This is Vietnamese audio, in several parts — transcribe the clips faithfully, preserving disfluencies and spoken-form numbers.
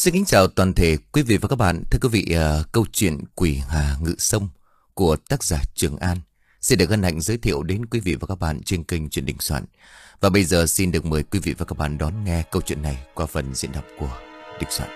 Xin kính chào toàn thể quý vị và các bạn. Thưa quý vị, uh, câu chuyện Quỷ Hà Ngự Sông của tác giả Trường An xin được hân hạnh giới thiệu đến quý vị và các bạn trên kênh Truyện Đình Soạn. Và bây giờ xin được mời quý vị và các bạn đón nghe câu chuyện này qua phần diễn đọc của Đình Soạn.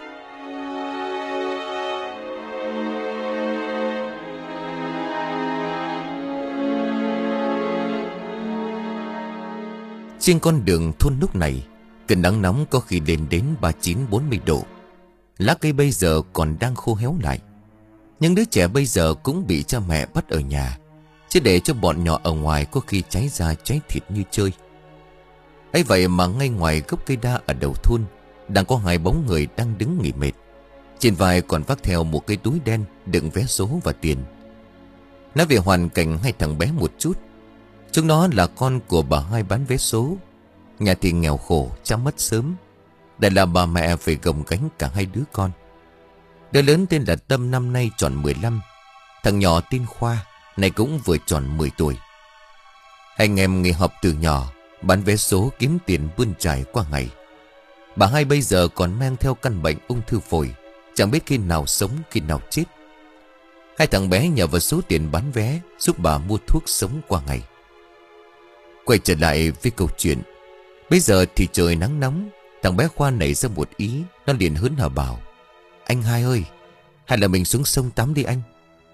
Trên con đường thôn lúc này, cơn nắng nóng có khi lên đến ba mươi chín bốn mươi độ. Lá cây bây giờ còn đang khô héo lại. Những đứa trẻ bây giờ cũng bị cha mẹ bắt ở nhà, chứ để cho bọn nhỏ ở ngoài có khi cháy da cháy thịt như chơi. Ấy vậy mà ngay ngoài gốc cây đa ở đầu thôn đang có hai bóng người đang đứng nghỉ mệt. Trên vai còn vác theo một cái túi đen đựng vé số và tiền. Nói về hoàn cảnh hai thằng bé một chút, chúng nó là con của bà hai bán vé số. Nhà thì nghèo khổ, cha mất sớm. Đây là bà mẹ phải gồng gánh cả hai đứa con. Đứa lớn tên là Tâm, năm nay tròn mười lăm. Thằng nhỏ tên Khoa, này cũng vừa tròn mười tuổi. Hai anh em nghỉ học từ nhỏ, bán vé số kiếm tiền bươn trải qua ngày. Bà hai bây giờ còn mang theo căn bệnh ung thư phổi, chẳng biết khi nào sống khi nào chết. Hai thằng bé nhờ vào số tiền bán vé giúp bà mua thuốc sống qua ngày. Quay trở lại với câu chuyện. Bây giờ thì trời nắng nóng. Thằng bé Khoa nảy ra một ý. Nó liền hớn hở bảo: "Anh hai ơi, hay là mình xuống sông tắm đi anh."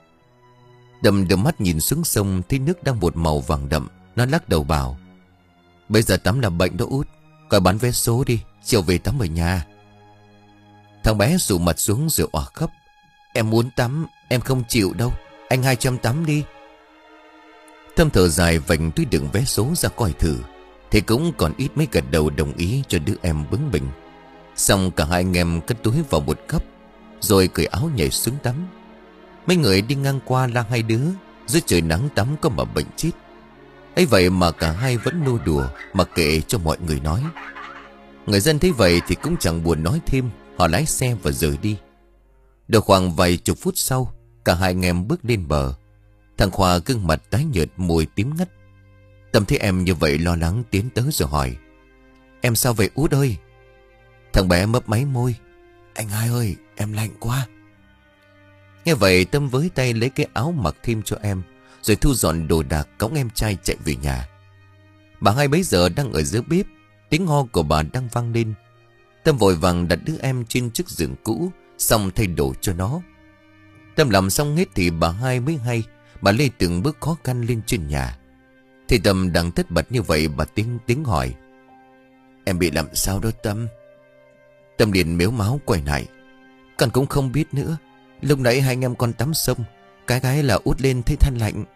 Đầm đầm mắt nhìn xuống sông, thấy nước đang một màu vàng đậm. Nó lắc đầu bảo: "Bây giờ tắm là bệnh đó út, coi bán vé số đi, chiều về tắm ở nhà." Thằng bé sụ mặt xuống rồi òa khóc: "Em muốn tắm, em không chịu đâu, anh hai cho em tắm đi." Thâm thở dài vành túi đựng vé số ra coi thử, thì cũng còn ít mới gật đầu đồng ý cho đứa em bướng bỉnh. Xong cả hai anh em cất túi vào một góc, rồi cởi áo nhảy xuống tắm. Mấy người đi ngang qua la hai đứa: "Dưới trời nắng tắm có mà bệnh chết." Ấy vậy mà cả hai vẫn nô đùa, mặc kệ cho mọi người nói. Người dân thấy vậy thì cũng chẳng buồn nói thêm. Họ lái xe và rời đi. Được khoảng vài chục phút sau, cả hai anh em bước lên bờ. Thằng Khoa gương mặt tái nhợt, môi tím ngắt. Tâm thấy em như vậy lo lắng tiến tới rồi hỏi: "Em sao vậy út ơi?" Thằng bé mấp máy môi: "Anh hai ơi, em lạnh quá." Nghe vậy Tâm với tay lấy cái áo mặc thêm cho em, rồi thu dọn đồ đạc cõng em trai chạy về nhà. Bà hai bấy giờ đang ở dưới bếp, tiếng ho của bà đang vang lên. Tâm vội vàng đặt đứa em trên chiếc giường cũ, xong thay đồ cho nó. Tâm làm xong hết thì bà hai mới hay. Bà lê từng bước khó khăn lên trên nhà. Thì Tâm đang tất bật như vậy, bà tiếng tiếng hỏi: "Em bị làm sao đó Tâm?" Tâm liền mếu máo quay lại: "Con cũng không biết nữa. Lúc nãy hai anh em con tắm sông, cái gái là út lên thấy than lạnh."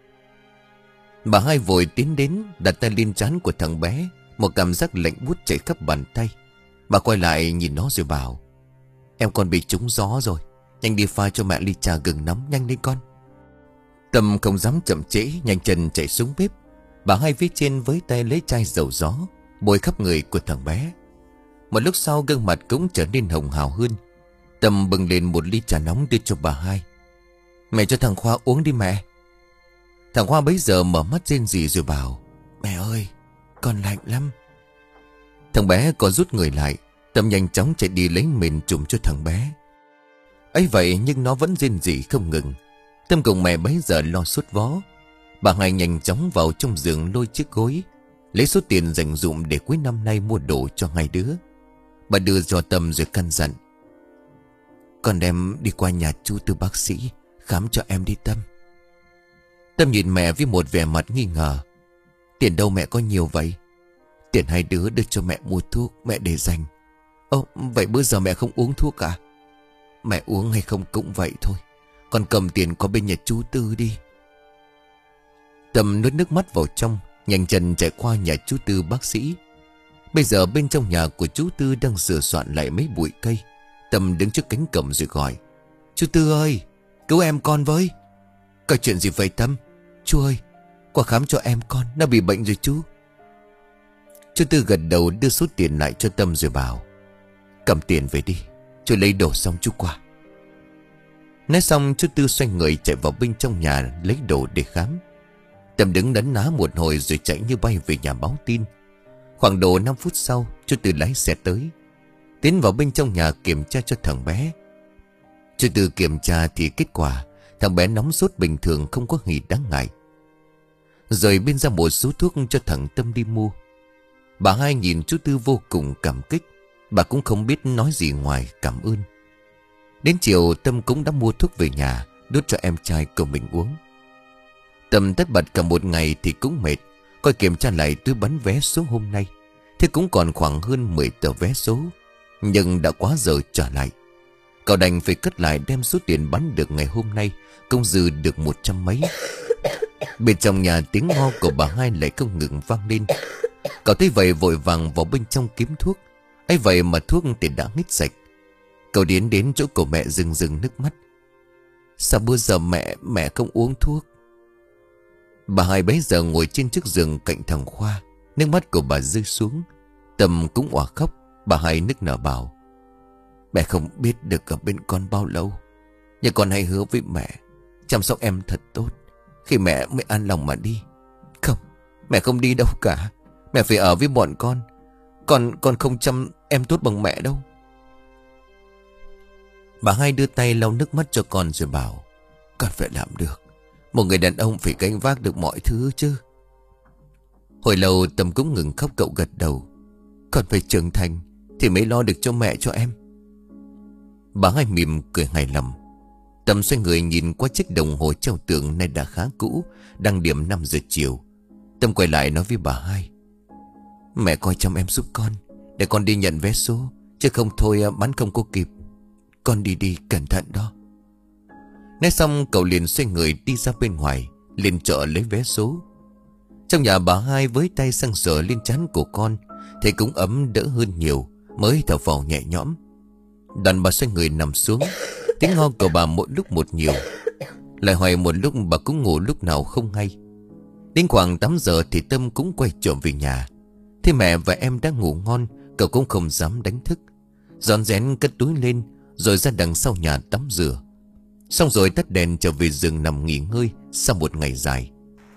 Bà hai vội tiến đến, đặt tay lên trán của thằng bé. Một cảm giác lạnh buốt chảy khắp bàn tay. Bà quay lại nhìn nó rồi bảo: "Em con bị trúng gió rồi, nhanh đi pha cho mẹ ly trà gừng nóng nhanh lên con." Tâm không dám chậm trễ, nhanh chân chạy xuống bếp. Bà hai phía trên với tay lấy chai dầu gió, bôi khắp người của thằng bé. Một lúc sau gương mặt cũng trở nên hồng hào hơn. Tâm bưng lên một ly trà nóng đưa cho bà hai: "Mẹ cho thằng Khoa uống đi mẹ." Thằng Khoa bấy giờ mở mắt rên rỉ rồi bảo: "Mẹ ơi, con lạnh lắm." Thằng bé có rút người lại. Tâm nhanh chóng chạy đi lấy mền trùm cho thằng bé. Ấy vậy nhưng nó vẫn rên rỉ không ngừng. Tâm cùng mẹ bấy giờ lo sốt vó. Bà hai nhanh chóng vào trong giường lôi chiếc gối, lấy số tiền dành dụm để cuối năm nay mua đồ cho hai đứa. Bà đưa cho Tâm rồi căn dặn: "Con đem đi qua nhà chú Tư bác sĩ khám cho em đi Tâm." Tâm nhìn mẹ với một vẻ mặt nghi ngờ: "Tiền đâu mẹ có nhiều vậy?" "Tiền hai đứa đưa cho mẹ mua thuốc, mẹ để dành." "Ồ, vậy bữa giờ mẹ không uống thuốc à?" "Mẹ uống hay không cũng vậy thôi. Con cầm tiền qua bên nhà chú Tư đi." Tâm nuốt nước mắt vào trong, nhanh chân chạy qua nhà chú Tư bác sĩ. Bây giờ bên trong nhà của chú Tư đang sửa soạn lại mấy bụi cây. Tâm đứng trước cánh cổng rồi gọi: "Chú Tư ơi, cứu em con với." "Có chuyện gì vậy Tâm?" "Chú ơi, qua khám cho em con, nó bị bệnh rồi chú." Chú Tư gật đầu đưa số tiền lại cho Tâm rồi bảo: "Cầm tiền về đi, chú lấy đồ xong chú qua." Nói xong chú Tư xoay người chạy vào bên trong nhà lấy đồ để khám. Tâm đứng đấn ná một hồi rồi chạy như bay về nhà báo tin. Khoảng độ năm phút sau chú Tư lái xe tới. tiến vào bên trong nhà kiểm tra cho thằng bé. Chú Tư kiểm tra thì kết quả thằng bé nóng sốt bình thường, không có gì đáng ngại. Rồi biên ra một số thuốc cho thằng Tâm đi mua. Bà Hai nhìn chú Tư vô cùng cảm kích. Bà cũng không biết nói gì ngoài cảm ơn. Đến chiều Tâm cũng đã mua thuốc về nhà đút cho em trai của mình uống. Tâm tất bật cả một ngày thì cũng mệt. Coi kiểm tra lại túi bán vé số hôm nay, thế cũng còn khoảng hơn mười tờ vé số. Nhưng đã quá giờ trả lại. Cậu đành phải cất lại đem số tiền bán được ngày hôm nay, công dư được một trăm mấy. Bên trong nhà tiếng ho của bà Hai lại không ngừng vang lên. Cậu thấy vậy vội vàng vào bên trong kiếm thuốc. ấy vậy mà thuốc thì đã hết sạch. Cậu đến đến chỗ của mẹ rưng rưng nước mắt. Sao bây giờ mẹ mẹ không uống thuốc? Bà Hai bấy giờ ngồi trên chiếc giường cạnh thằng Khoa. Nước mắt của bà rơi xuống. Tâm cũng òa khóc. Bà Hai nức nở bảo: Mẹ không biết được ở bên con bao lâu, nhưng con hãy hứa với mẹ chăm sóc em thật tốt, khi mẹ mới an lòng mà đi. Không, mẹ không đi đâu cả. Mẹ phải ở với bọn con. Con con không chăm em tốt bằng mẹ đâu. Bà Hai đưa tay lau nước mắt cho con rồi bảo: Con phải làm được. Một người đàn ông phải gánh vác được mọi thứ chứ. Hồi lâu Tâm cũng ngừng khóc, cậu gật đầu: Con phải trưởng thành thì mới lo được cho mẹ cho em. Bà Hai mỉm cười hài lòng. Tâm xoay người nhìn qua chiếc đồng hồ treo tường nay đã khá cũ, đang điểm năm giờ chiều. Tâm quay lại nói với bà Hai: Mẹ coi chăm em giúp con, để con đi nhận vé số, chứ không thôi bán không có kịp. Con đi đi, cẩn thận đó. Nói xong cậu liền xoay người đi ra bên ngoài, lên chợ lấy vé số. Trong nhà bà Hai với tay xăng sờ lên trán của con, thấy cũng ấm đỡ hơn nhiều, mới thở phào nhẹ nhõm. Đoạn bà xoay người nằm xuống. Tiếng ho của bà mỗi lúc một nhiều. Lại hoài một lúc bà cũng ngủ lúc nào không hay. Đến khoảng tám giờ thì Tâm cũng quay trở về nhà. Thế mẹ và em đã ngủ ngon, cậu cũng không dám đánh thức. Rón rén cất túi lên, rồi ra đằng sau nhà tắm rửa. Xong rồi tắt đèn trở về giường nằm nghỉ ngơi sau một ngày dài.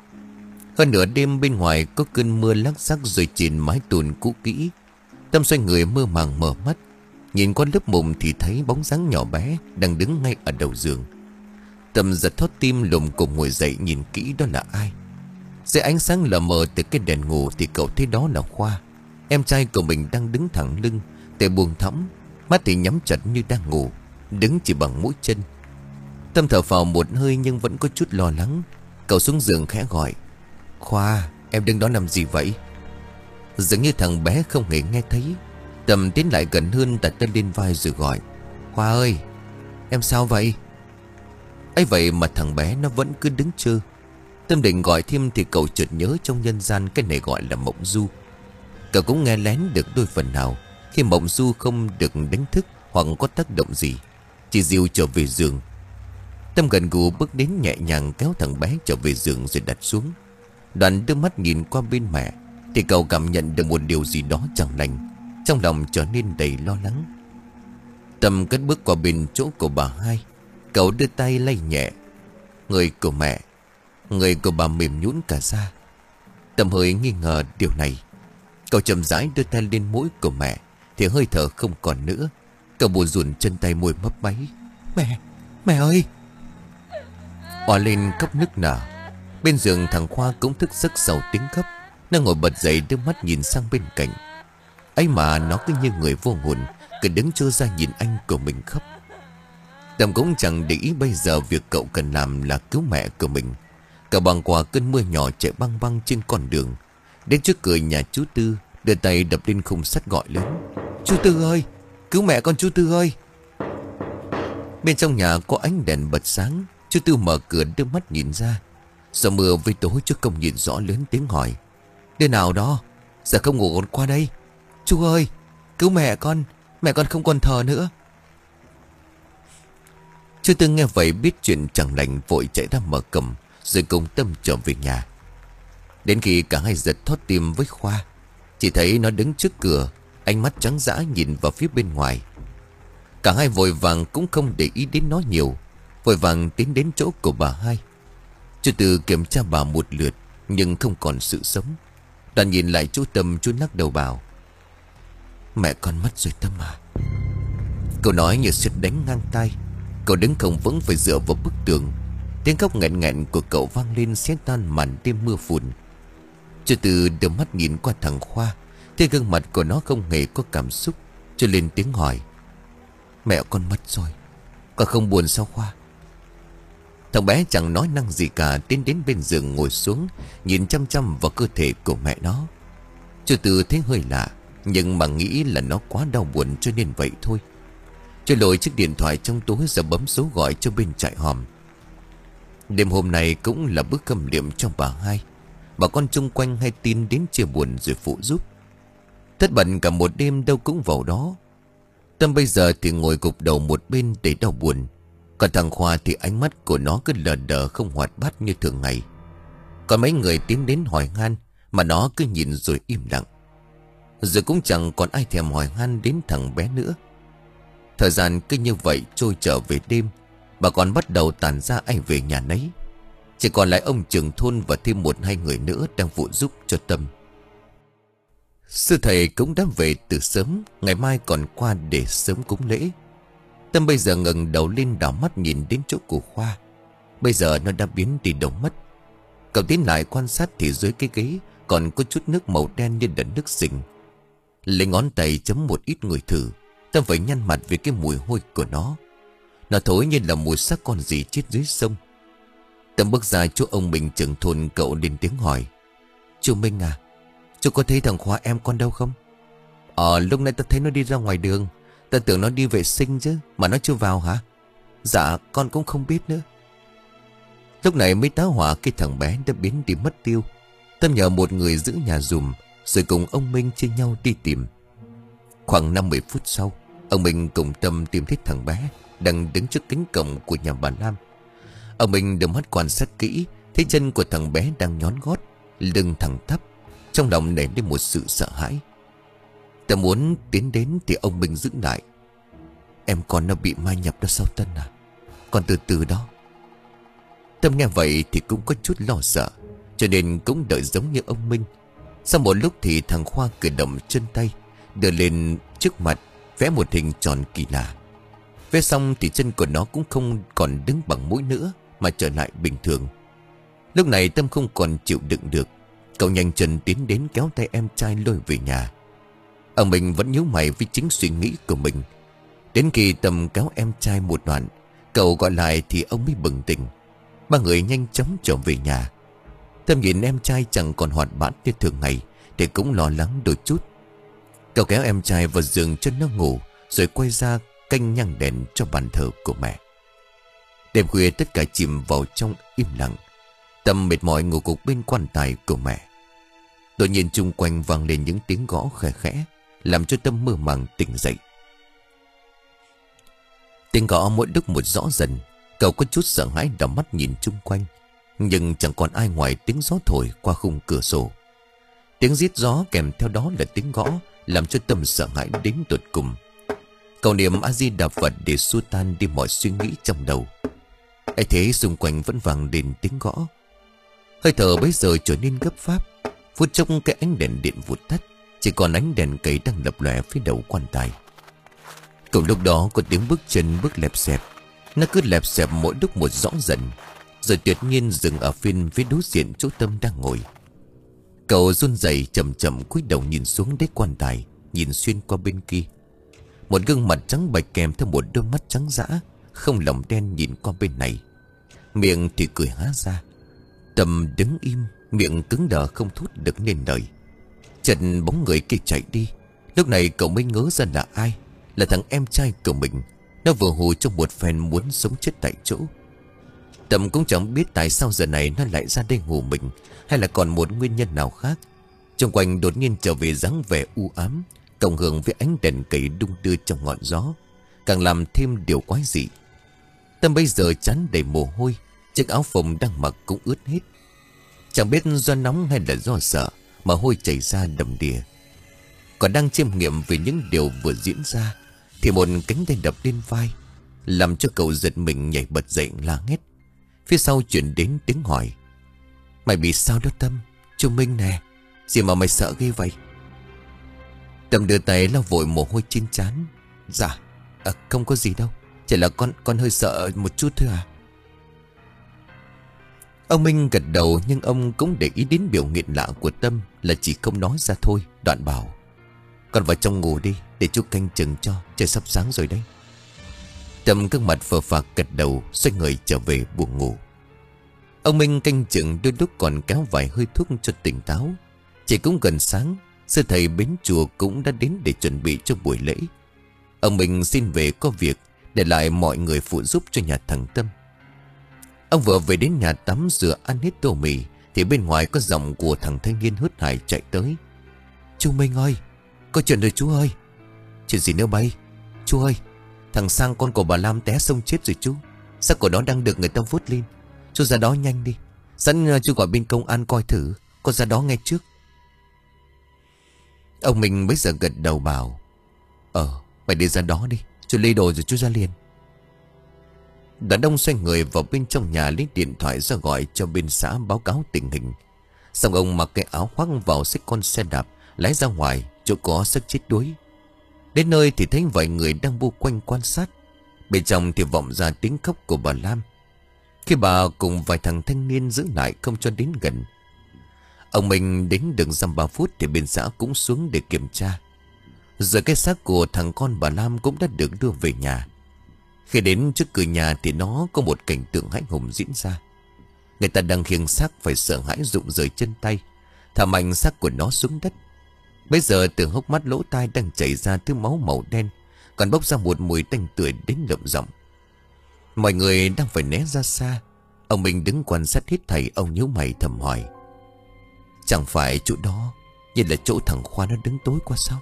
Hơn nửa đêm bên ngoài có cơn mưa lắc xắc rồi trên mái tôn cũ kỹ. Tâm xoay người mơ màng mở mắt. Nhìn qua lớp mùng thì thấy bóng dáng nhỏ bé đang đứng ngay ở đầu giường. Tâm giật thót tim lùm cụm ngồi dậy nhìn kỹ đó là ai. Dưới ánh sáng lờ mờ từ cái đèn ngủ thì cậu thấy đó là Khoa. Em trai của mình đang đứng thẳng lưng, tay buông thõng, mắt thì nhắm chặt như đang ngủ, đứng chỉ bằng mũi chân. Tâm thở phào một hơi nhưng vẫn có chút lo lắng. Cậu xuống giường khẽ gọi: Khoa, em đứng đó làm gì vậy? Dường như thằng bé không hề nghe thấy. Tâm tiến lại gần hơn, đặt tay lên vai rồi gọi: Khoa ơi, em sao vậy? Ấy vậy mà thằng bé nó vẫn cứ đứng chơ. Tâm định gọi thêm thì cậu chợt nhớ trong nhân gian cái này gọi là mộng du. Cậu cũng nghe lén được đôi phần nào khi mộng du không được đánh thức hoặc có tác động gì, chỉ dìu trở về giường. Tâm gần gù bước đến nhẹ nhàng kéo thằng bé trở về giường rồi đặt xuống. Đoạn đưa mắt nhìn qua bên mẹ thì cậu cảm nhận được một điều gì đó chẳng lành. Trong lòng trở nên đầy lo lắng. Tâm cất bước qua bên chỗ của bà Hai. Cậu đưa tay lay nhẹ người của mẹ. Người của bà mềm nhũn cả ra. Tâm hơi nghi ngờ điều này. Cậu chậm rãi đưa tay lên mũi của mẹ thì hơi thở không còn nữa. Cậu buồn rùn chân tay môi mấp máy: Mẹ, mẹ ơi! Òa lên khóc nức nở. Bên giường thằng Khoa cũng thức giấc sau tiếng khóc. Nó ngồi bật dậy đưa mắt nhìn sang bên cạnh. Ấy mà nó cứ như người vô hồn, cứ đứng trơ ra nhìn anh của mình khóc. Tâm cũng chẳng để ý bây giờ việc cậu cần làm là cứu mẹ của mình. Cậu băng qua cơn mưa nhỏ chạy băng băng trên con đường, đến trước cửa nhà chú Tư, đưa tay đập lên khung sắt gọi lớn: Chú Tư ơi, cứu mẹ con chú Tư ơi! Bên trong nhà có ánh đèn bật sáng. Chú Tư mở cửa đưa mắt nhìn ra. Sợ mưa với tối chứ không nhìn rõ, lớn tiếng hỏi: Đứa nào đó? Giờ không ngủ còn qua đây. Chú ơi, cứu mẹ con, mẹ con không còn thở nữa. Chú Tư nghe vậy biết chuyện chẳng lành, vội chạy ra mở cổng rồi cùng Tâm trở về nhà. Đến khi cả hai giật thót tim với Khoa, chỉ thấy nó đứng trước cửa, ánh mắt trắng dã nhìn vào phía bên ngoài. Cả hai vội vàng cũng không để ý đến nó nhiều, vội vàng tiến đến chỗ của bà Hai. Chú Tư kiểm tra bà một lượt nhưng không còn sự sống. Đoàn nhìn lại chú Tâm, chú lắc đầu bảo: Mẹ con mất rồi Tâm à. Cậu nói như sét đánh ngang tai. Cậu đứng không vững phải dựa vào bức tường. Tiếng khóc nghẹn nghẹn của cậu vang lên xé tan màn đêm mưa phùn. Cho Từ đưa mắt nhìn qua thằng Khoa, thấy gương mặt của nó không hề có cảm xúc, cho lên tiếng hỏi: Mẹ con mất rồi, con không buồn sao Khoa? Thằng bé chẳng nói năng gì cả, tiến đến bên giường ngồi xuống, nhìn chăm chăm vào cơ thể của mẹ nó. Cho Từ thấy hơi lạ, nhưng mà nghĩ là nó quá đau buồn cho nên vậy thôi. Cho lội chiếc điện thoại trong túi rồi bấm số gọi cho bên trại hòm. Đêm hôm nay cũng là bữa câm liệm trong bà hai. Bà con chung quanh hay tin đến chia buồn rồi phụ giúp. Tất bận cả một đêm đâu cũng vào đó. Tâm bây giờ thì ngồi gục đầu một bên để đau buồn. Còn thằng Khoa thì ánh mắt của nó cứ lờ đờ không hoạt bát như thường ngày. Còn mấy người tiến đến hỏi han, mà nó cứ nhìn rồi im lặng. Rồi cũng chẳng còn ai thèm hỏi han đến thằng bé nữa. Thời gian cứ như vậy trôi trở về đêm. Bà con bắt đầu tản ra ai về nhà nấy. Chỉ còn lại ông trưởng thôn và thêm một hai người nữa đang phụ giúp cho Tâm. Sư thầy cũng đã về từ sớm, ngày mai còn qua để sớm cúng lễ. Tâm bây giờ ngẩng đầu lên đảo mắt nhìn đến chỗ của Khoa. Bây giờ nó đã biến đi đâu mất. Cậu tiến lại quan sát thì dưới cái ghế còn có chút nước màu đen như là nước sình. Lấy ngón tay chấm một ít ngửi thử. Tâm phải nhăn mặt vì cái mùi hôi của nó. Nó thối như là mùi xác con gì chết dưới sông. Tâm bước ra chỗ ông Minh trưởng thôn, cậu lên tiếng hỏi: Chú Minh à, chú có thấy thằng Khoa em con đâu không? Ờ, lúc nãy ta thấy nó đi ra ngoài đường. Ta tưởng nó đi vệ sinh chứ, mà nó chưa vào hả? Dạ, con cũng không biết nữa. Lúc này mới tá hỏa cái thằng bé đã biến đi mất tiêu. Tâm nhờ một người giữ nhà dùm, rồi cùng ông Minh chia nhau đi tìm. Khoảng năm mươi phút sau, ông Minh cùng Tâm tìm thấy thằng bé đang đứng trước cánh cổng của nhà bà Lam. Ông Minh đưa mắt quan sát kỹ, thấy chân của thằng bé đang nhón gót, lưng thẳng tắp. Trong lòng nảy lên một sự sợ hãi. Tâm muốn tiến đến thì ông Minh giữ lại: Em con nó bị mai nhập đó sao Tân à? Con từ từ đó. Tâm nghe vậy thì cũng có chút lo sợ, cho nên cũng đợi giống như ông Minh. Sau một lúc thì thằng Khoa cử động chân tay, đưa lên trước mặt, vẽ một hình tròn kỳ lạ. Vẽ xong thì chân của nó cũng không còn đứng bằng mũi nữa, mà trở lại bình thường. Lúc này Tâm không còn chịu đựng được. Cậu nhanh chân tiến đến kéo tay em trai lôi về nhà. Ông Minh vẫn nhíu mày với chính suy nghĩ của mình. Đến khi Tâm kéo em trai một đoạn, cậu gọi lại thì ông mới bừng tỉnh. Ba người nhanh chóng trở về nhà. Tâm nhìn em trai chẳng còn hoạt bát như thường ngày thì cũng lo lắng đôi chút. Cậu kéo em trai vào giường cho nó ngủ, rồi quay ra canh nhang đèn cho bàn thờ của mẹ. Đêm khuya tất cả chìm vào trong im lặng. Tâm mệt mỏi ngủ gục bên quan tài của mẹ. Đột nhiên chung quanh vang lên những tiếng gõ khẽ khẽ, làm cho Tâm mơ màng tỉnh dậy. Tiếng gõ mỗi lúc một rõ dần. Cậu có chút sợ hãi đảo mắt nhìn chung quanh, nhưng chẳng còn ai ngoài tiếng gió thổi qua khung cửa sổ. Tiếng rít gió kèm theo đó là tiếng gõ, làm cho Tâm sợ hãi đến tột cùng. Cậu niệm A Di Đà Phật để xua tan đi mọi suy nghĩ trong đầu. ấy thế xung quanh vẫn vang lên tiếng gõ. Hơi thở bấy giờ trở nên gấp gáp. Phút chốc cái ánh đèn điện vụt tắt, chỉ còn ánh đèn cầy đang lập lòe phía đầu quan tài. Cậu lúc đó có tiếng bước chân bước lẹp xẹp. Nó cứ lẹp xẹp mỗi lúc một rõ dần, rồi tuyệt nhiên dừng ở phiên phía đối diện chỗ Tâm đang ngồi. Cậu run rẩy chậm chậm cúi đầu nhìn xuống đế quan tài, nhìn xuyên qua bên kia. Một gương mặt trắng bệch kèm theo một đôi mắt trắng dã, không lòng đen nhìn qua bên này. Miệng thì cười há ra. Tâm đứng im, miệng cứng đờ không thốt được nên lời. Chợt bóng người kia chạy đi. Lúc này cậu mới ngớ ra là ai. Là thằng em trai của mình. Nó vừa hù trong một phen muốn sống chết tại chỗ. Tâm cũng chẳng biết tại sao giờ này nó lại ra đây hù mình, hay là còn một nguyên nhân nào khác. Trong quanh đột nhiên trở về dáng vẻ u ám, cộng hưởng với ánh đèn cầy đung đưa trong ngọn gió, càng làm thêm điều quái dị. Tâm bây giờ chán đầy mồ hôi, chiếc áo phồng đang mặc cũng ướt hết. Chẳng biết do nóng hay là do sợ mà hôi chảy ra đầm đìa. Còn đang chiêm nghiệm về những điều vừa diễn ra thì một cánh tay đập lên vai, làm cho cậu giật mình nhảy bật dậy la hét. Phía sau chuyển đến tiếng hỏi: "Mày bị sao đó Tâm? Chú Minh nè, gì mà mày sợ ghê vậy?" Tâm đưa tay lau vội mồ hôi trên trán. Dạ à, không có gì đâu. Chỉ là con con hơi sợ một chút thôi à. Ông Minh gật đầu, nhưng ông cũng để ý đến biểu hiện lạ của Tâm, là chỉ không nói ra thôi. Đoạn bảo: Con vào trong ngủ đi, để chú canh chừng cho, trời sắp sáng rồi đấy. Tâm gương mặt phờ phạc gật đầu, xoay người trở về buồng ngủ. Ông Minh canh chừng đôi lúc còn kéo vài hơi thuốc cho tỉnh táo. Chỉ cũng gần sáng, sư thầy bến chùa cũng đã đến để chuẩn bị cho buổi lễ. Ông Minh xin về có việc, để lại mọi người phụ giúp cho nhà thằng Tâm. Ông vừa về đến nhà tắm rửa ăn hết tô mì, thì bên ngoài có giọng của thằng thanh niên hớt hải chạy tới: Chú Minh ơi, có chuyện rồi chú ơi. Chuyện gì nữa bay? Chú ơi, thằng Sang con của bà Lam té sông chết rồi chú. Xác của nó đang được người ta vớt lên. Chú ra đó nhanh đi. Dẫn chú gọi bên công an coi thử. Con ra đó ngay trước. Ông Minh bây giờ gật đầu bảo: Ờ, mày đi ra đó đi. Chú lấy đồ rồi chú ra liền. Đàn ông xoay người vào bên trong nhà, lấy điện thoại ra gọi cho bên xã báo cáo tình hình. Xong ông mặc cái áo khoác vào xách con xe đạp, lái ra ngoài chỗ có xác chết đuối. Đến nơi thì thấy vài người đang bu quanh quan sát. Bên trong thì vọng ra tiếng khóc của bà Lam. Khi bà cùng vài thằng thanh niên giữ lại không cho đến gần. Ông Minh đến được dăm ba phút thì bên xã cũng xuống để kiểm tra. Rồi cái xác của thằng con bà Lam cũng đã được đưa về nhà. Khi đến trước cửa nhà thì nó có một cảnh tượng hãi hùng diễn ra. Người ta đang khiêng xác phải sợ hãi rụng rời chân tay, thả mạnh xác của nó xuống đất. Bây giờ từ hốc mắt lỗ tai đang chảy ra thứ máu màu đen, còn bốc ra một mùi tanh tưởi đến lợm giọng. Mọi người đang phải né ra xa. Ông Minh đứng quan sát hết thảy. Ông nhíu mày thầm hỏi: Chẳng phải chỗ đó như là chỗ thằng Khoa nó đứng tối qua sao?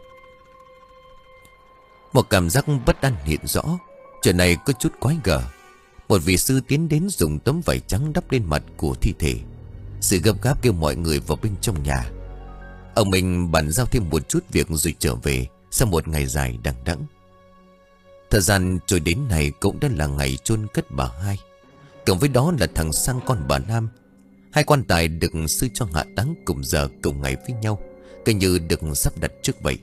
Một cảm giác bất an hiện rõ. Chuyện này có chút quái gở. Một vị sư tiến đến dùng tấm vải trắng đắp lên mặt của thi thể. Sự gấp gáp kêu mọi người vào bên trong nhà. Ông Minh bàn giao thêm một chút việc rồi trở về sau một ngày dài đằng đẵng. Thời gian trôi đến này cũng đã là ngày chôn cất bà hai. Cộng với đó là thằng Sang con bà Lam. Hai quan tài được sư cho hạ táng cùng giờ cùng ngày với nhau, cứ như được sắp đặt trước vậy.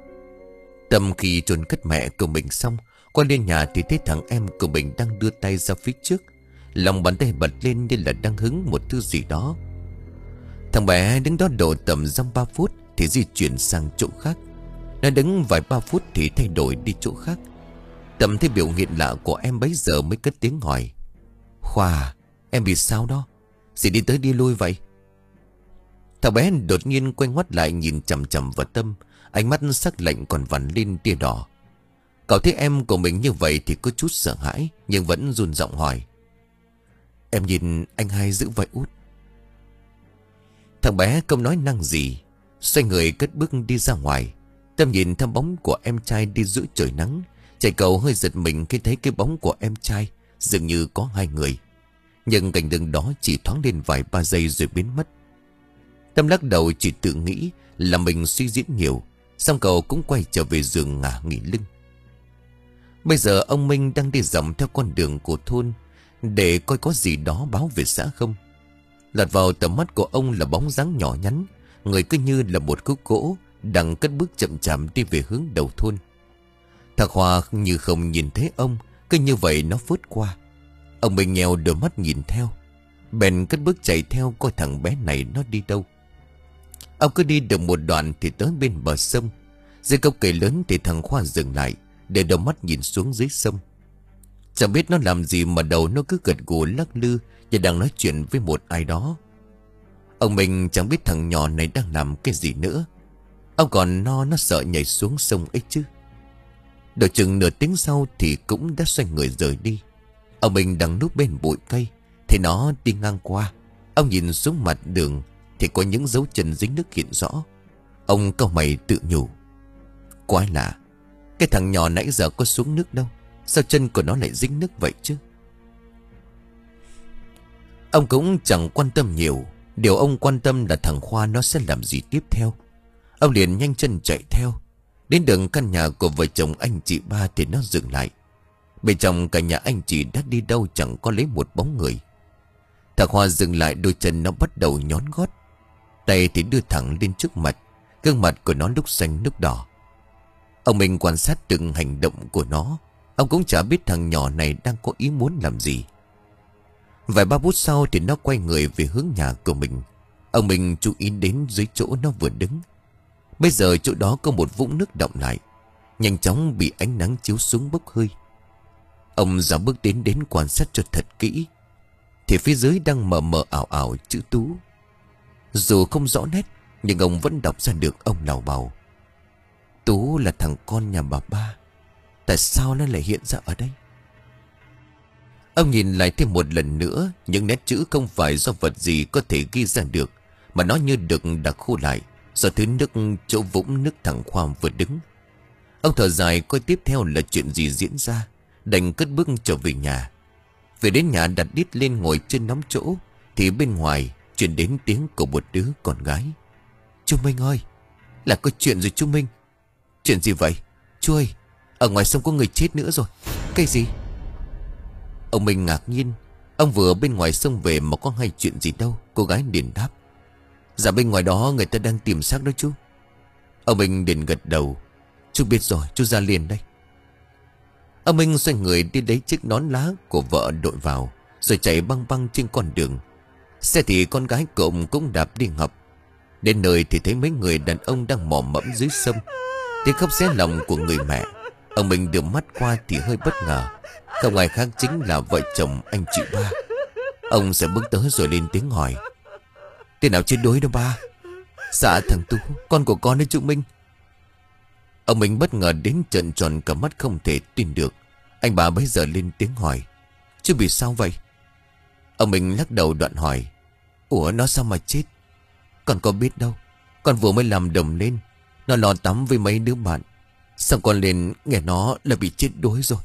Tâm khi chôn cất mẹ của mình xong, qua lên nhà thì thấy thằng em của mình đang đưa tay ra phía trước. Lòng bàn tay bật lên như là đang hứng một thứ gì đó. Thằng bé đứng đó độ tầm dăm ba phút thì di chuyển sang chỗ khác. Nó đứng vài ba phút thì thay đổi đi chỗ khác. Tâm thấy biểu hiện lạ của em bấy giờ mới cất tiếng hỏi: Khoa, em bị sao đó? Gì đi tới đi lui vậy? Thằng bé đột nhiên quay ngoắt lại nhìn chằm chằm vào Tâm. Ánh mắt sắc lạnh còn vằn lên tia đỏ. Cậu thấy em của mình như vậy thì có chút sợ hãi, nhưng vẫn run giọng hỏi: Em nhìn anh hai giữ vậy út? Thằng bé không nói năng gì, xoay người cất bước đi ra ngoài. Tâm nhìn theo bóng của em trai đi giữa trời nắng. Chạy cầu hơi giật mình khi thấy cái bóng của em trai dường như có hai người. Nhưng cảnh tượng đó chỉ thoáng lên vài ba giây rồi biến mất. Tâm lắc đầu chỉ tự nghĩ là mình suy diễn nhiều. Xong cậu cũng quay trở về giường ngả nghỉ lưng. Bây giờ ông Minh đang đi dọc theo con đường của thôn để coi có gì đó báo về xã không. Lọt vào tầm mắt của ông là bóng dáng nhỏ nhắn, người cứ như là một khúc gỗ đang cất bước chậm chạp đi về hướng đầu thôn. Thằng Hoa như không nhìn thấy ông, cứ như vậy nó phớt qua. Ông Minh nheo đôi mắt nhìn theo, bèn cất bước chạy theo coi thằng bé này nó đi đâu. Ông cứ đi được một đoạn thì tới bên bờ sông. Dưới gốc cây lớn thì thằng Khoa dừng lại, để đầu mắt nhìn xuống dưới sông. Chẳng biết nó làm gì mà đầu nó cứ gật gù lắc lư như đang nói chuyện với một ai đó. Ông mình chẳng biết thằng nhỏ này đang làm cái gì nữa. Ông còn no nó sợ nhảy xuống sông ấy chứ. Đợi chừng nửa tiếng sau thì cũng đã xoay người rời đi. Ông mình đang núp bên bụi cây thì nó đi ngang qua. Ông nhìn xuống mặt đường thì có những dấu chân dính nước hiện rõ. Ông cau mày tự nhủ: Quái lạ, cái thằng nhỏ nãy giờ có xuống nước đâu, sao chân của nó lại dính nước vậy chứ? Ông cũng chẳng quan tâm nhiều. Điều ông quan tâm là thằng Khoa nó sẽ làm gì tiếp theo. Ông liền nhanh chân chạy theo. Đến đường căn nhà của vợ chồng anh chị ba thì nó dừng lại. Bên trong cả nhà anh chị đã đi đâu chẳng có lấy một bóng người. Thằng Khoa dừng lại, đôi chân nó bắt đầu nhón gót. Tay thì đưa thẳng lên trước mặt. Gương mặt của nó lúc xanh lúc đỏ. Ông Minh quan sát từng hành động của nó. Ông cũng chả biết thằng nhỏ này đang có ý muốn làm gì. Vài ba phút sau thì nó quay người về hướng nhà của mình. Ông Minh chú ý đến dưới chỗ nó vừa đứng. Bây giờ chỗ đó có một vũng nước đọng lại, nhanh chóng bị ánh nắng chiếu xuống bốc hơi. Ông dạo bước đến đến quan sát cho thật kỹ, thì phía dưới đang mờ mờ ảo ảo chữ Tú. Dù không rõ nét, nhưng ông vẫn đọc ra được. Ông lào bào: Tú là thằng con nhà bà ba. Tại sao nó lại hiện ra ở đây? Ông nhìn lại thêm một lần nữa. Những nét chữ không phải do vật gì có thể ghi ra được, mà nó như được đặc khô lại do thứ nước chỗ vũng nước thằng Khoa vừa đứng. Ông thở dài coi tiếp theo là chuyện gì diễn ra, đành cất bước trở về nhà. Về đến nhà đặt đít lên ngồi trên nắm chỗ, thì bên ngoài truyền đến tiếng của một đứa con gái: Chú Minh ơi, là có chuyện rồi chú Minh. Chuyện gì vậy? Chú ơi, ở ngoài sông có người chết nữa rồi. Cái gì? Ông Minh ngạc nhiên. Ông vừa bên ngoài sông về mà có hay chuyện gì đâu. Cô gái liền đáp: Dạ bên ngoài đó người ta đang tìm xác đó chú. Ông Minh liền gật đầu: Chú biết rồi, chú ra liền đây. Ông Minh xoay người đi lấy chiếc nón lá của vợ đội vào, rồi chạy băng băng trên con đường. Xe thì con gái của ông cũng đạp đi ngập. Đến nơi thì thấy mấy người đàn ông đang mò mẫm dưới sông. Tiếng khóc xé lòng của người mẹ. Ông Minh đưa mắt qua thì hơi bất ngờ. Không ai khác chính là vợ chồng anh chị ba. Ông sẽ bước tới rồi lên tiếng hỏi: Tên nào chết đuối đâu ba? Dạ thằng Tú, con của con đấy chú Minh. Ông Minh bất ngờ đến trợn tròn cả mắt không thể tin được. Anh bà bấy giờ lên tiếng hỏi: Chú bị sao vậy? Ông Minh lắc đầu đoạn hỏi: Ủa nó sao mà chết? Con có biết đâu. Con vừa mới làm đồng lên. Nó lò tắm với mấy đứa bạn. Xong con lên nghe nó là bị chết đuối rồi.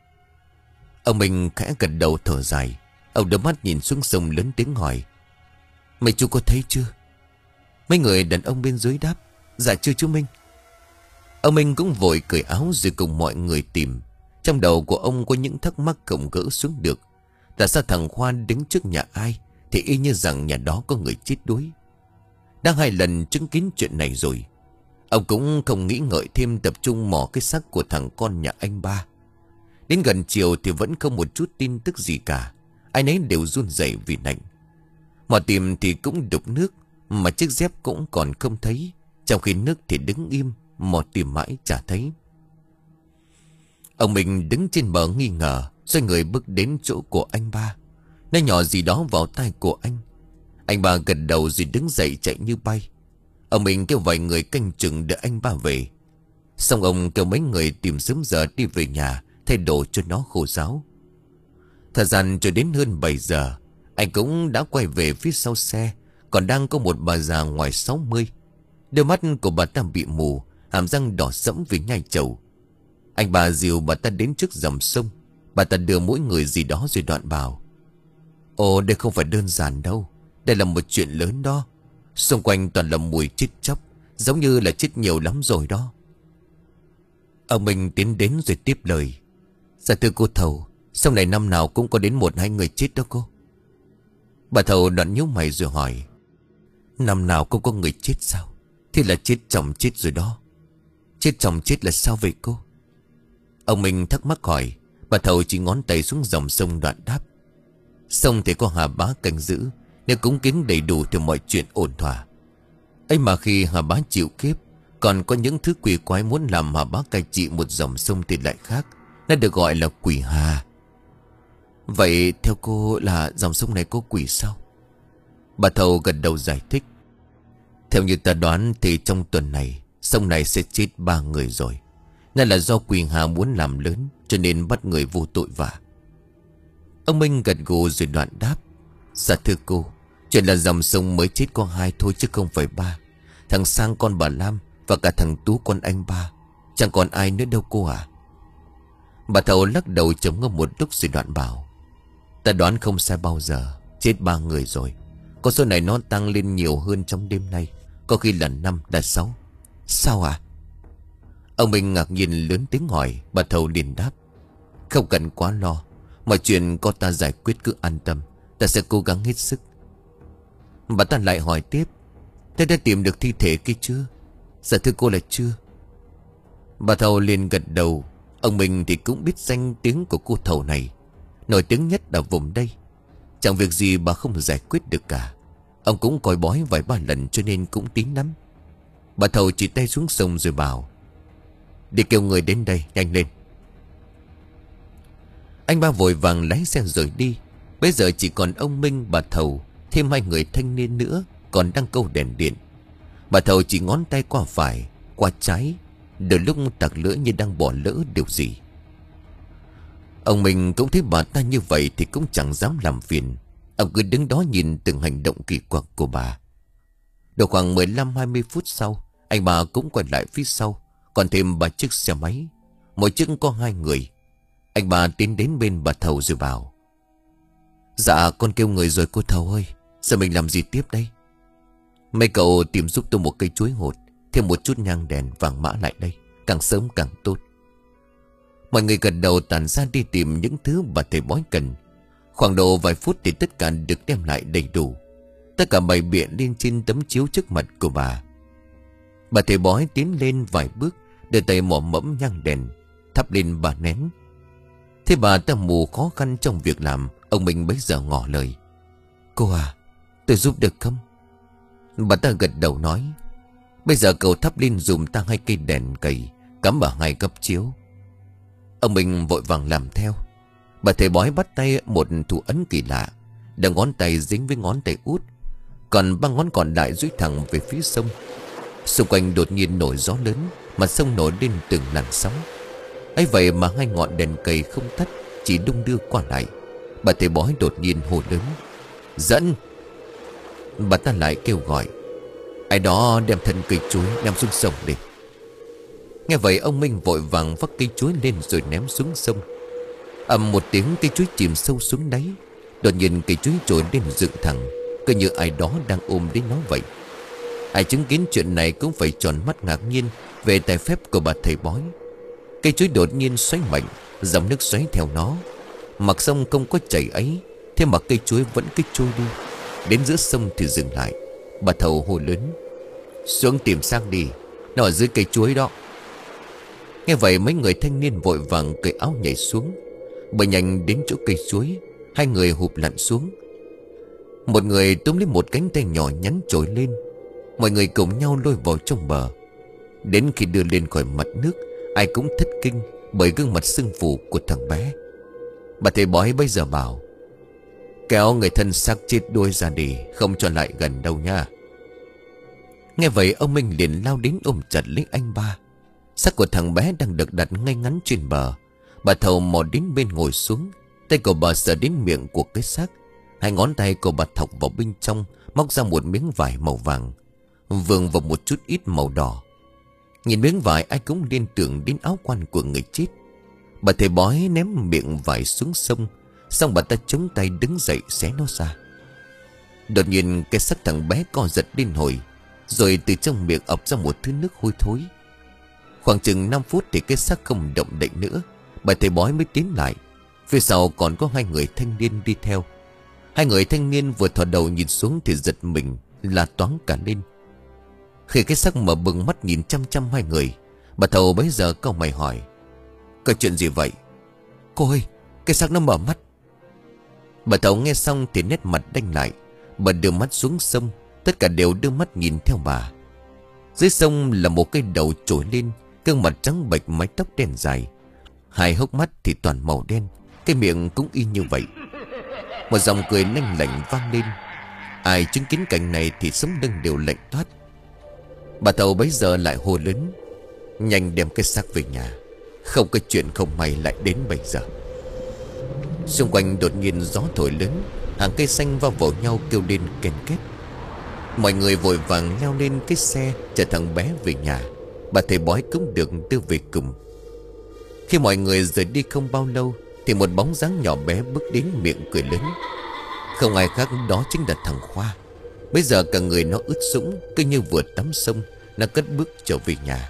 Ông Minh khẽ gật đầu thở dài. Ông đưa mắt nhìn xuống sông lớn tiếng hỏi: Mấy chú có thấy chưa? Mấy người đàn ông bên dưới đáp: Dạ chưa chú Minh. Ông Minh cũng vội cởi áo rồi cùng mọi người tìm. Trong đầu của ông có những thắc mắc không gỡ xuống được. Tại sao thằng Khoa đứng trước nhà ai thì y như rằng nhà đó có người chết đuối. Đã hai lần chứng kiến chuyện này rồi, ông cũng không nghĩ ngợi thêm, tập trung mò cái xác của thằng con nhà anh ba. Đến gần chiều thì vẫn không một chút tin tức gì cả. Ai nấy đều run rẩy vì lạnh. Mò tìm thì cũng đục nước, mà chiếc dép cũng còn không thấy. Trong khi nước thì đứng im, mò tìm mãi chả thấy. Ông Minh đứng trên bờ nghi ngờ, xoay người bước đến chỗ của anh ba, nói nhỏ gì đó vào tai của anh. Anh ba gật đầu rồi đứng dậy chạy như bay. Ông Minh kêu vài người canh chừng đợi anh ba về. Xong ông kêu mấy người tìm sớm giờ đi về nhà, thay đồ cho nó khô ráo. Thời gian cho đến hơn bảy giờ, anh cũng đã quay về phía sau xe. Còn đang có một bà già ngoài sáu mươi. Đôi mắt của bà ta bị mù, hàm răng đỏ sẫm vì nhai trầu. Anh bà dìu bà ta đến trước dòng sông. Bà ta đưa mỗi người gì đó rồi đoạn bảo: Ồ, đây không phải đơn giản đâu. Đây là một chuyện lớn đó. Xung quanh toàn là mùi chết chóc, giống như là chết nhiều lắm rồi đó. Ông Minh tiến đến rồi tiếp lời: Dạ thưa cô Thầu, sông này năm nào cũng có đến một hai người chết đó cô. Bà Thầu đoạn nhíu mày rồi hỏi: Năm nào cũng có người chết sao? Thì là chết chồng chết rồi đó. Chết chồng chết là sao vậy cô? Ông Minh thắc mắc hỏi. Bà Thầu chỉ ngón tay xuống dòng sông đoạn đáp: Sông thì có Hà Bá canh giữ, nếu cúng kiến đầy đủ thì mọi chuyện ổn thỏa. Ấy mà khi Hà Bá chịu kiếp, còn có những thứ quỷ quái muốn làm Hà Bá cai trị một dòng sông thì lại khác. Nó được gọi là quỷ hà. Vậy theo cô là dòng sông này có quỷ sao? Bà Thầu gật đầu giải thích: Theo như ta đoán thì trong tuần này sông này sẽ chết ba người rồi. Nên là do quỷ hà muốn làm lớn, cho nên bắt người vô tội vạ. Ông Minh gật gù rồi đoạn đáp: Dạ thưa cô, chuyện là dòng sông mới chết có hai thôi chứ không phải ba. Thằng Sang con bà Lam và cả thằng Tú con anh ba. Chẳng còn ai nữa đâu cô à. Bà Thầu lắc đầu trầm ngâm một lúc rồi đoạn bảo: Ta đoán không sai bao giờ. Chết ba người rồi. Con số này nó tăng lên nhiều hơn trong đêm nay. Có khi là năm, là sáu. Sao à? Ông Minh ngạc nhiên lớn tiếng hỏi. Bà Thầu liền đáp: Không cần quá lo. Mọi chuyện có ta giải quyết cứ an tâm. Ta sẽ cố gắng hết sức. Bà ta lại hỏi tiếp: Thế đã tìm được thi thể kia chưa? Dạ thưa cô là chưa. Bà Thầu liền gật đầu. Ông Minh thì cũng biết danh tiếng của cô Thầu này, nổi tiếng nhất ở vùng đây. Chẳng việc gì bà không giải quyết được cả. Ông cũng coi bói vài ba lần cho nên cũng tín lắm. Bà Thầu chỉ tay xuống sông rồi bảo: đi kêu người đến đây, nhanh lên. Anh ba vội vàng lái xe rời đi. Bây giờ chỉ còn ông Minh, bà Thầu, thêm hai người thanh niên nữa còn đang câu đèn điện. Bà Thầu chỉ ngón tay qua phải, qua trái, đôi lúc tặc lưỡi như đang bỏ lỡ điều gì. Ông Minh cũng thấy bà ta như vậy thì cũng chẳng dám làm phiền. Ông cứ đứng đó nhìn từng hành động kỳ quặc của bà. Được khoảng mười lăm hai mươi phút sau, anh bà cũng quay lại phía sau, còn thêm ba chiếc xe máy. Mỗi chiếc có hai người. Anh bà tiến đến bên bà Thầu rồi bảo: dạ con kêu người rồi cô Thầu ơi. Giờ mình làm gì tiếp đây? Mấy cậu tìm giúp tôi một cây chuối hột, thêm một chút nhang đèn vàng mã lại đây, càng sớm càng tốt. Mọi người gật đầu tản ra đi tìm những thứ bà thầy bói cần. Khoảng độ vài phút thì tất cả được đem lại đầy đủ. Tất cả bày biện lên trên tấm chiếu trước mặt của bà. Bà thầy bói tiến lên vài bước, đưa tay mò mẫm nhang đèn, thắp lên bà nén. Thế bà ta mù khó khăn trong việc làm. Ông Minh bấy giờ ngỏ lời: cô à, tôi giúp được không? Bà ta gật đầu nói: bây giờ cậu thắp lên dùm ta hai cây đèn cầy cắm vào hai gấp chiếu. Ông Minh vội vàng làm theo. Bà thầy bói bắt tay một thủ ấn kỳ lạ. Đầu ngón tay dính với ngón tay út, còn ba ngón còn lại duỗi thẳng về phía sông. Xung quanh đột nhiên nổi gió lớn, mặt sông nổi lên từng làn sóng. ấy vậy mà hai ngọn đèn cầy không tắt, chỉ đung đưa qua lại. Bà thầy bói đột nhiên hô lớn: dẫn! Bà ta lại kêu gọi: ai đó đem thân cây chuối ném xuống sông đi. Nghe vậy ông Minh vội vàng vác cây chuối lên rồi ném xuống sông. Ầm một tiếng, cây chuối chìm sâu xuống đáy. Đột nhiên cây chuối trồi lên dựng thẳng, cứ như ai đó đang ôm đến nó vậy. Ai chứng kiến chuyện này cũng phải tròn mắt ngạc nhiên về tài phép của bà thầy bói. Cây chuối đột nhiên xoáy mạnh, dòng nước xoáy theo nó. Mặt sông không có chảy ấy, thế mà cây chuối vẫn cứ trôi đi. Đến giữa sông thì dừng lại. Bà Thầu hô lớn: xuống tìm sang đi, nó ở dưới cây chuối đó. Nghe vậy mấy người thanh niên vội vàng cởi áo nhảy xuống. Bơi nhanh đến chỗ cây chuối, hai người hụp lặn xuống. Một người túm lấy một cánh tay nhỏ nhắn trồi lên. Mọi người cùng nhau lôi vào trong bờ. Đến khi đưa lên khỏi mặt nước, ai cũng thất kinh bởi gương mặt sưng phù của thằng bé. Bà thầy bói bây giờ bảo: kéo người thân xác chết đuôi ra đi, không cho lại gần đâu nha. Nghe vậy ông Minh liền lao đến ôm chặt lấy anh ba. Xác của thằng bé đang được đặt ngay ngắn trên bờ. Bà Thầu mò đến bên ngồi xuống. Tay của bà sờ đến miệng của cái xác. Hai ngón tay của bà thọc vào bên trong, móc ra một miếng vải màu vàng, vương vào một chút ít màu đỏ. Nhìn miếng vải ai cũng liên tưởng đến áo quan của người chết. Bà thầy bói ném miệng vải xuống sông, xong bà ta chống tay đứng dậy xé nó ra. Đột nhiên cái xác thằng bé co giật lên hồi, rồi từ trong miệng ập ra một thứ nước hôi thối. Khoảng chừng năm phút thì cái xác không động đậy nữa. Bà thầy bói mới tiến lại. Phía sau còn có hai người thanh niên đi theo. Hai người thanh niên vừa thò đầu nhìn xuống thì giật mình, là toáng cả lên. Khi cái xác mở bừng mắt nhìn chăm chăm hai người, bà Thầu bấy giờ cau mày hỏi: có chuyện gì vậy? Cô ơi, cái xác nó mở mắt. Bà Thầu nghe xong thì nét mặt đanh lại. Bà đưa mắt xuống sông. Tất cả đều đưa mắt nhìn theo bà. Dưới sông là một cái đầu trồi lên, gương mặt trắng bệch, mái tóc đen dài. Hai hốc mắt thì toàn màu đen, cái miệng cũng y như vậy. Một dòng cười lanh lảnh vang lên. Ai chứng kiến cảnh này thì sống lưng đều lạnh toát. Bà Thầu bấy giờ lại hô lớn: nhanh đem cái xác về nhà, không có chuyện không may lại đến bây giờ. Xung quanh đột nhiên gió thổi lớn, hàng cây xanh va vào nhau kêu lên ken két. Mọi người vội vàng leo lên cái xe chở thằng bé về nhà. Bà thầy bói cũng được đưa về cùng. Khi mọi người rời đi không bao lâu thì một bóng dáng nhỏ bé bước đến miệng cười lớn. Không ai khác đó chính là thằng Khoa. Bây giờ cả người nó ướt sũng, cứ như vừa tắm sông. Nó cất bước trở về nhà.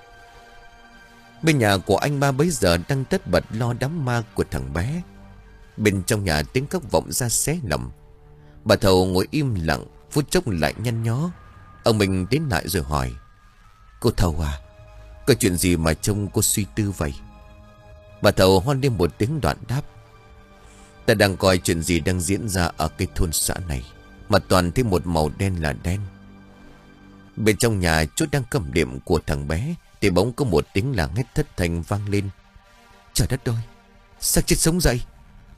Bên nhà của anh ba bấy giờ đang tất bật lo đám ma của thằng bé. Bên trong nhà tiếng khóc vọng ra xé lòng. Bà Thầu ngồi im lặng, phút chốc lại nhăn nhó. Ông mình tiến lại rồi hỏi: Cô Thầu à, có chuyện gì mà trông cô suy tư vậy? Bà Thầu hoan lên một tiếng đoạn đáp. Ta đang coi chuyện gì đang diễn ra ở cái thôn xã này, mà toàn thấy một màu đen là đen. Bên trong nhà chốt đang cầm điểm của thằng bé thì bỗng có một tiếng làng hét thất thanh vang lên. Trời đất ơi, xác chết sống dậy.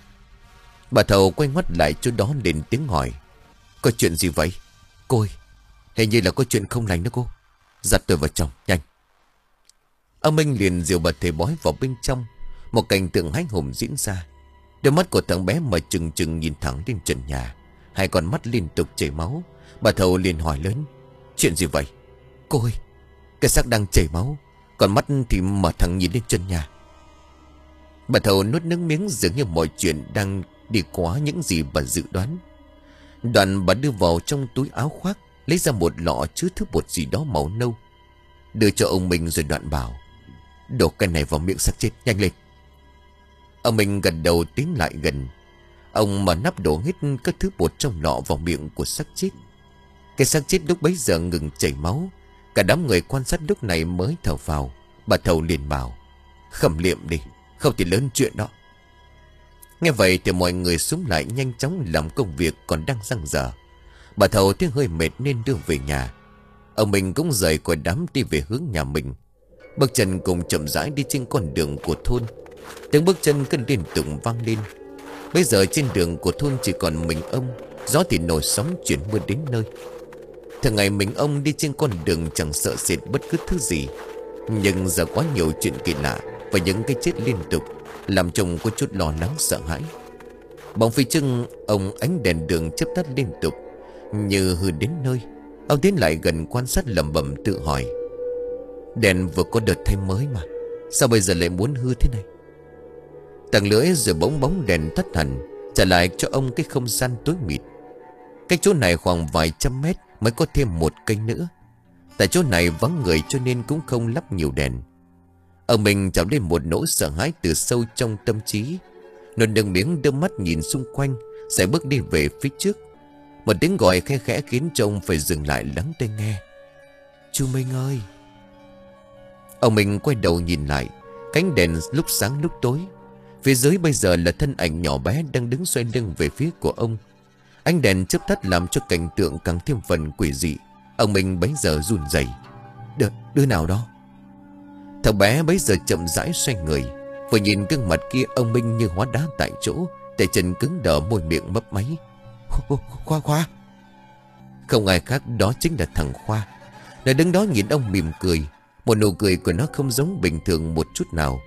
Bà Thầu quay mắt lại chỗ đó lên tiếng hỏi. Có chuyện gì vậy? Cô ơi, hình như là có chuyện không lành đó cô. Giặt tôi vào trong, nhanh. Ông Minh liền dìu bà thầy bói vào bên trong. Một cảnh tượng hãi hùng diễn ra. Đôi mắt của thằng bé mà trừng trừng nhìn thẳng lên trần nhà, hai con mắt liên tục chảy máu. Bà Thầu liền hỏi lớn. Chuyện gì vậy? Cô ơi, cái xác đang chảy máu, còn mắt thì mở thẳng nhìn lên trần nhà. Bà Thầu nuốt nước miếng, dường như mọi chuyện đang đi quá những gì bà dự đoán. Đoạn bà đưa vào trong túi áo khoác, lấy ra một lọ chứa thứ bột gì đó màu nâu, đưa cho ông Minh rồi đoạn bảo. Đổ cái này vào miệng xác chết, nhanh lên. Ông Minh gật đầu tiến lại gần. Ông mở nắp đổ hết các thứ bột trong lọ vào miệng của xác chết. Cái xác chết lúc bấy giờ ngừng chảy máu. Cả đám người quan sát lúc này mới thở vào. Bà Thầu liền bảo. Khẩm liệm đi, không thì lớn chuyện đó. Nghe vậy thì mọi người xúm lại nhanh chóng làm công việc còn đang dang dở. Bà Thầu thấy hơi mệt nên đưa về nhà. Ông Minh cũng rời khỏi đám đi về hướng nhà mình. Bước chân cùng chậm rãi đi trên con đường của thôn. Tiếng bước chân cứ liên tục vang lên. Bây giờ trên đường của thôn chỉ còn mình ông. Gió thì nổi sóng chuyển mưa đến nơi. Thường ngày mình ông đi trên con đường chẳng sợ sệt bất cứ thứ gì. Nhưng giờ quá nhiều chuyện kỳ lạ và những cái chết liên tục làm chồng có chút lo lắng sợ hãi. Bóng phía chân ông ánh đèn đường chớp tắt liên tục. Như hư đến nơi, ông tiến lại gần quan sát lẩm bẩm tự hỏi. Đèn vừa có đợt thay mới mà, sao bây giờ lại muốn hư thế này? Tầng lưỡi rồi bỗng bóng đèn tắt hẳn, trả lại cho ông cái không gian tối mịt. Cách chỗ này khoảng vài trăm mét mới có thêm một cây nữa. Tại chỗ này vắng người cho nên cũng không lắp nhiều đèn. Ông mình trào lên một nỗi sợ hãi từ sâu trong tâm trí. Nó đừng miếng đưa mắt nhìn xung quanh, sẽ bước đi về phía trước. Một tiếng gọi khe khẽ khiến cho ông phải dừng lại lắng tai nghe. Chú Minh ơi! Ông mình quay đầu nhìn lại. Cánh đèn lúc sáng lúc tối. Phía dưới bây giờ là thân ảnh nhỏ bé đang đứng xoay lưng về phía của ông. Ánh đèn chớp tắt làm cho cảnh tượng càng thêm phần quỷ dị. Ông mình bấy giờ run rẩy. Đứa, đứa nào đó? Thằng bé bấy giờ chậm rãi xoay người. Vừa nhìn gương mặt kia, ông Minh như hóa đá tại chỗ, tay chân cứng đờ, môi miệng mấp máy. Khoa Khoa. Không ai khác đó chính là thằng Khoa. Nó đứng đó nhìn ông mỉm cười. Một nụ cười của nó không giống bình thường một chút nào.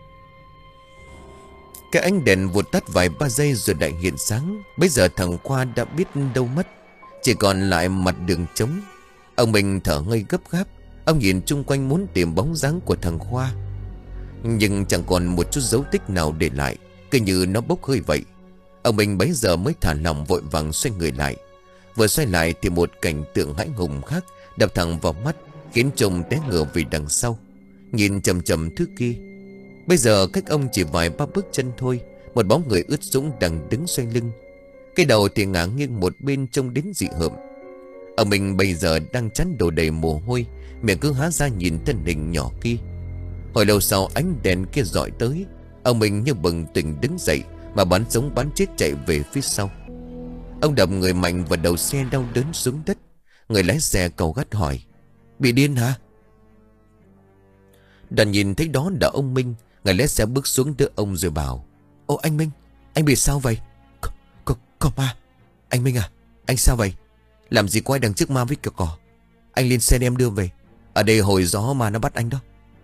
Cái ánh đèn vụt tắt vài ba giây rồi lại hiện sáng. Bây giờ thằng Khoa đã biết đâu mất, chỉ còn lại mặt đường trống. Ông Minh thở ngây gấp gáp. Ông nhìn chung quanh muốn tìm bóng dáng của thằng Khoa, nhưng chẳng còn một chút dấu tích nào để lại, cứ như nó bốc hơi vậy. Ông Minh bấy giờ mới thả lòng vội vàng xoay người lại. Vừa xoay lại thì một cảnh tượng hãi hùng khác đập thẳng vào mắt, khiến chồng té ngửa về đằng sau, nhìn chầm chầm thứ kia. Bây giờ cách ông chỉ vài ba bước chân thôi, một bóng người ướt sũng đang đứng xoay lưng. Cái đầu thì ngả nghiêng một bên trông đến dị hợm. Ông Minh bây giờ đang chán đổ đầy mồ hôi, miệng cứ há ra nhìn thân hình nhỏ kia. Hồi lâu sau ánh đèn kia dọi tới, ông Minh như bừng tỉnh đứng dậy mà bắn sống bắn chết chạy về phía sau. Ông đập người mạnh vào đầu xe đau đớn xuống đất. Người lái xe cầu gắt hỏi. Bị điên hả? Đoàn nhìn thấy đó là ông Minh. Người lái xe bước xuống đỡ ông rồi bảo. Ô anh Minh, anh bị sao vậy? Có, có, có ma. Anh Minh à, anh sao vậy? Làm gì có ai đằng trước ma với kiểu cỏ? Anh lên xe đem đưa về. Ở đây hồi gió mà nó bắt anh đó.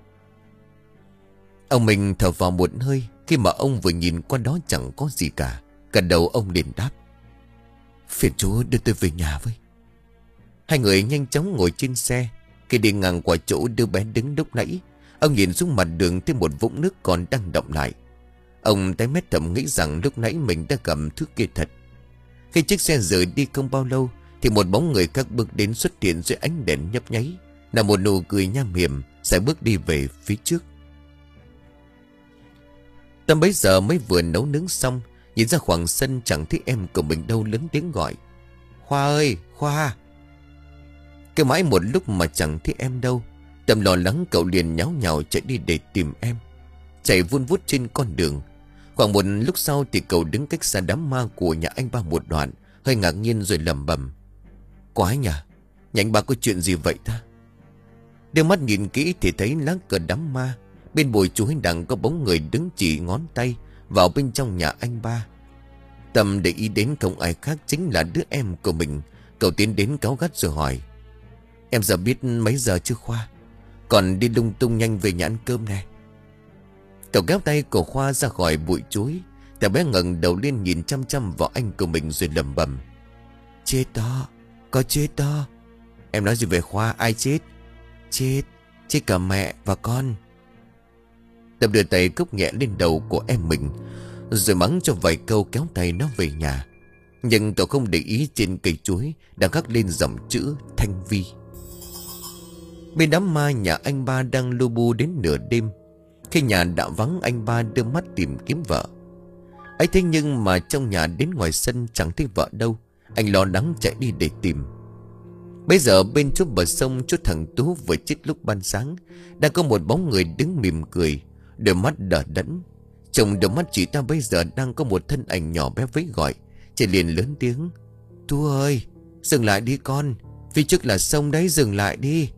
Ông Minh thở vào một hơi khi mà ông vừa nhìn qua đó chẳng có gì cả. Gật đầu ông liền đáp. Phiền chú đưa tôi về nhà với. Hai người nhanh chóng ngồi trên xe. Khi đi ngang qua chỗ đứa bé đứng lúc nãy, ông nhìn xuống mặt đường thấy một vũng nước còn đang đọng lại. Ông tái mét thầm nghĩ rằng lúc nãy mình đã cầm thứ kia thật. Khi chiếc xe rời đi không bao lâu thì một bóng người khác bước đến xuất hiện dưới ánh đèn nhấp nháy, là một nụ cười nham hiểm, sẽ bước đi về phía trước. Tâm bấy giờ mới vừa nấu nướng xong, nhìn ra khoảng sân chẳng thấy em của mình đâu, lớn tiếng gọi. Khoa ơi, Khoa. Cái mãi một lúc mà chẳng thấy em đâu. Tâm lo lắng cậu liền nháo nhào chạy đi để tìm em. Chạy vun vút trên con đường. Khoảng một lúc sau thì cậu đứng cách xa đám ma của nhà anh ba một đoạn, hơi ngạc nhiên rồi lẩm bẩm: Quái nhỉ, nhà anh ba có chuyện gì vậy ta? Đưa mắt nhìn kỹ thì thấy lá cờ đám ma. Bên bụi chuối đằng có bóng người đứng chỉ ngón tay vào bên trong nhà anh ba. Tâm để ý đến không ai khác chính là đứa em của mình. Cậu tiến đến cáu gắt rồi hỏi: Em giờ biết mấy giờ chưa Khoa? Còn đi lung tung nhanh về nhà ăn cơm nè. Cậu kéo tay của Khoa ra khỏi bụi chuối. Thằng bé ngẩng đầu lên nhìn chăm chăm vào anh của mình rồi lẩm bẩm: Chết đó, có chết đó. Em nói gì về Khoa? Ai chết? Chết, chết cả mẹ và con. Tâm đưa tay cốc nhẹ lên đầu của em mình, rồi mắng cho vài câu kéo tay nó về nhà. Nhưng cậu không để ý trên cây chuối đang khắc lên dòng chữ Thanh Vi. Bên đám ma nhà anh ba đang lu bu đến nửa đêm. Khi nhà đã vắng, anh ba đưa mắt tìm kiếm vợ. ấy thế nhưng mà trong nhà đến ngoài sân chẳng thấy vợ đâu. Anh lo lắng chạy đi để tìm. Bây giờ bên chỗ bờ sông, chỗ thằng Tú vừa chết lúc ban sáng, đang có một bóng người đứng mỉm cười, đôi mắt đờ đẫn. Trong đôi mắt chị ta bây giờ đang có một thân ảnh nhỏ bé vẫy gọi. Chị liền lớn tiếng: Tú ơi, dừng lại đi con, phía trước là sông đấy, dừng lại đi.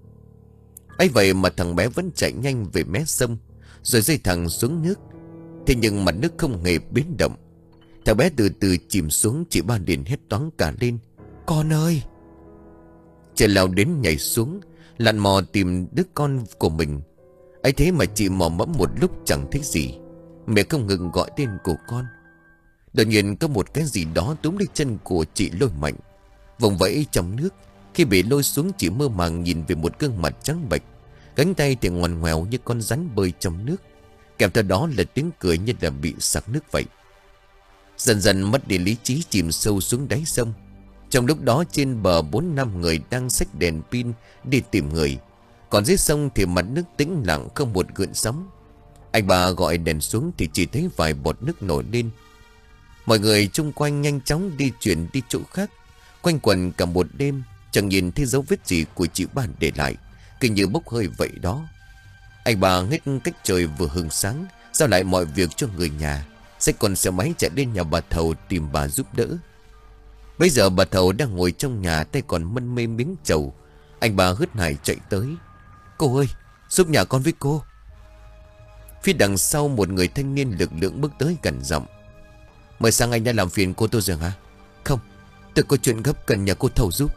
ấy vậy mà thằng bé vẫn chạy nhanh về mé sông, rồi rơi thẳng xuống nước. Thế nhưng mặt nước không hề biến động. Thằng bé từ từ chìm xuống. Chị ba liền hét toáng cả lên: Con ơi! Chị lao đến nhảy xuống, lặn mò tìm đứa con của mình. ấy thế mà chị mò mẫm một lúc chẳng thấy gì. Mẹ không ngừng gọi tên của con. Đột nhiên có một cái gì đó túm lấy chân của chị lôi mạnh, vùng vẫy trong nước. Khi bị lôi xuống, chị mơ màng nhìn về một gương mặt trắng bệch, cánh tay thì ngoằn ngoèo như con rắn bơi trong nước. Kèm theo đó là tiếng cười như là bị sặc nước vậy. Dần dần mất đi lý trí, chìm sâu xuống đáy sông. Trong lúc đó trên bờ bốn năm người đang xách đèn pin đi tìm người. Còn dưới sông thì mặt nước tĩnh lặng, không một gợn sóng. Anh bà gọi đèn xuống thì chỉ thấy vài bọt nước nổi lên. Mọi người chung quanh nhanh chóng đi chuyển đi chỗ khác. Quanh quẩn cả một đêm, chẳng nhìn thấy dấu vết gì của chị ba để lại, cứ như bốc hơi vậy đó. Anh bà hết cách trời vừa hừng sáng, giao lại mọi việc cho người nhà, xách con xe máy chạy lên nhà bà Thầu tìm bà giúp đỡ. Bây giờ bà Thầu đang ngồi trong nhà, tay còn mân mê miếng trầu. Anh bà hớt hải chạy tới: Cô ơi, giúp nhà con với cô. Phía đằng sau một người thanh niên lực lượng bước tới gần giọng: Mời sang anh đã làm phiền cô tôi rồi hả? Không, tôi có chuyện gấp cần nhà cô Thầu giúp.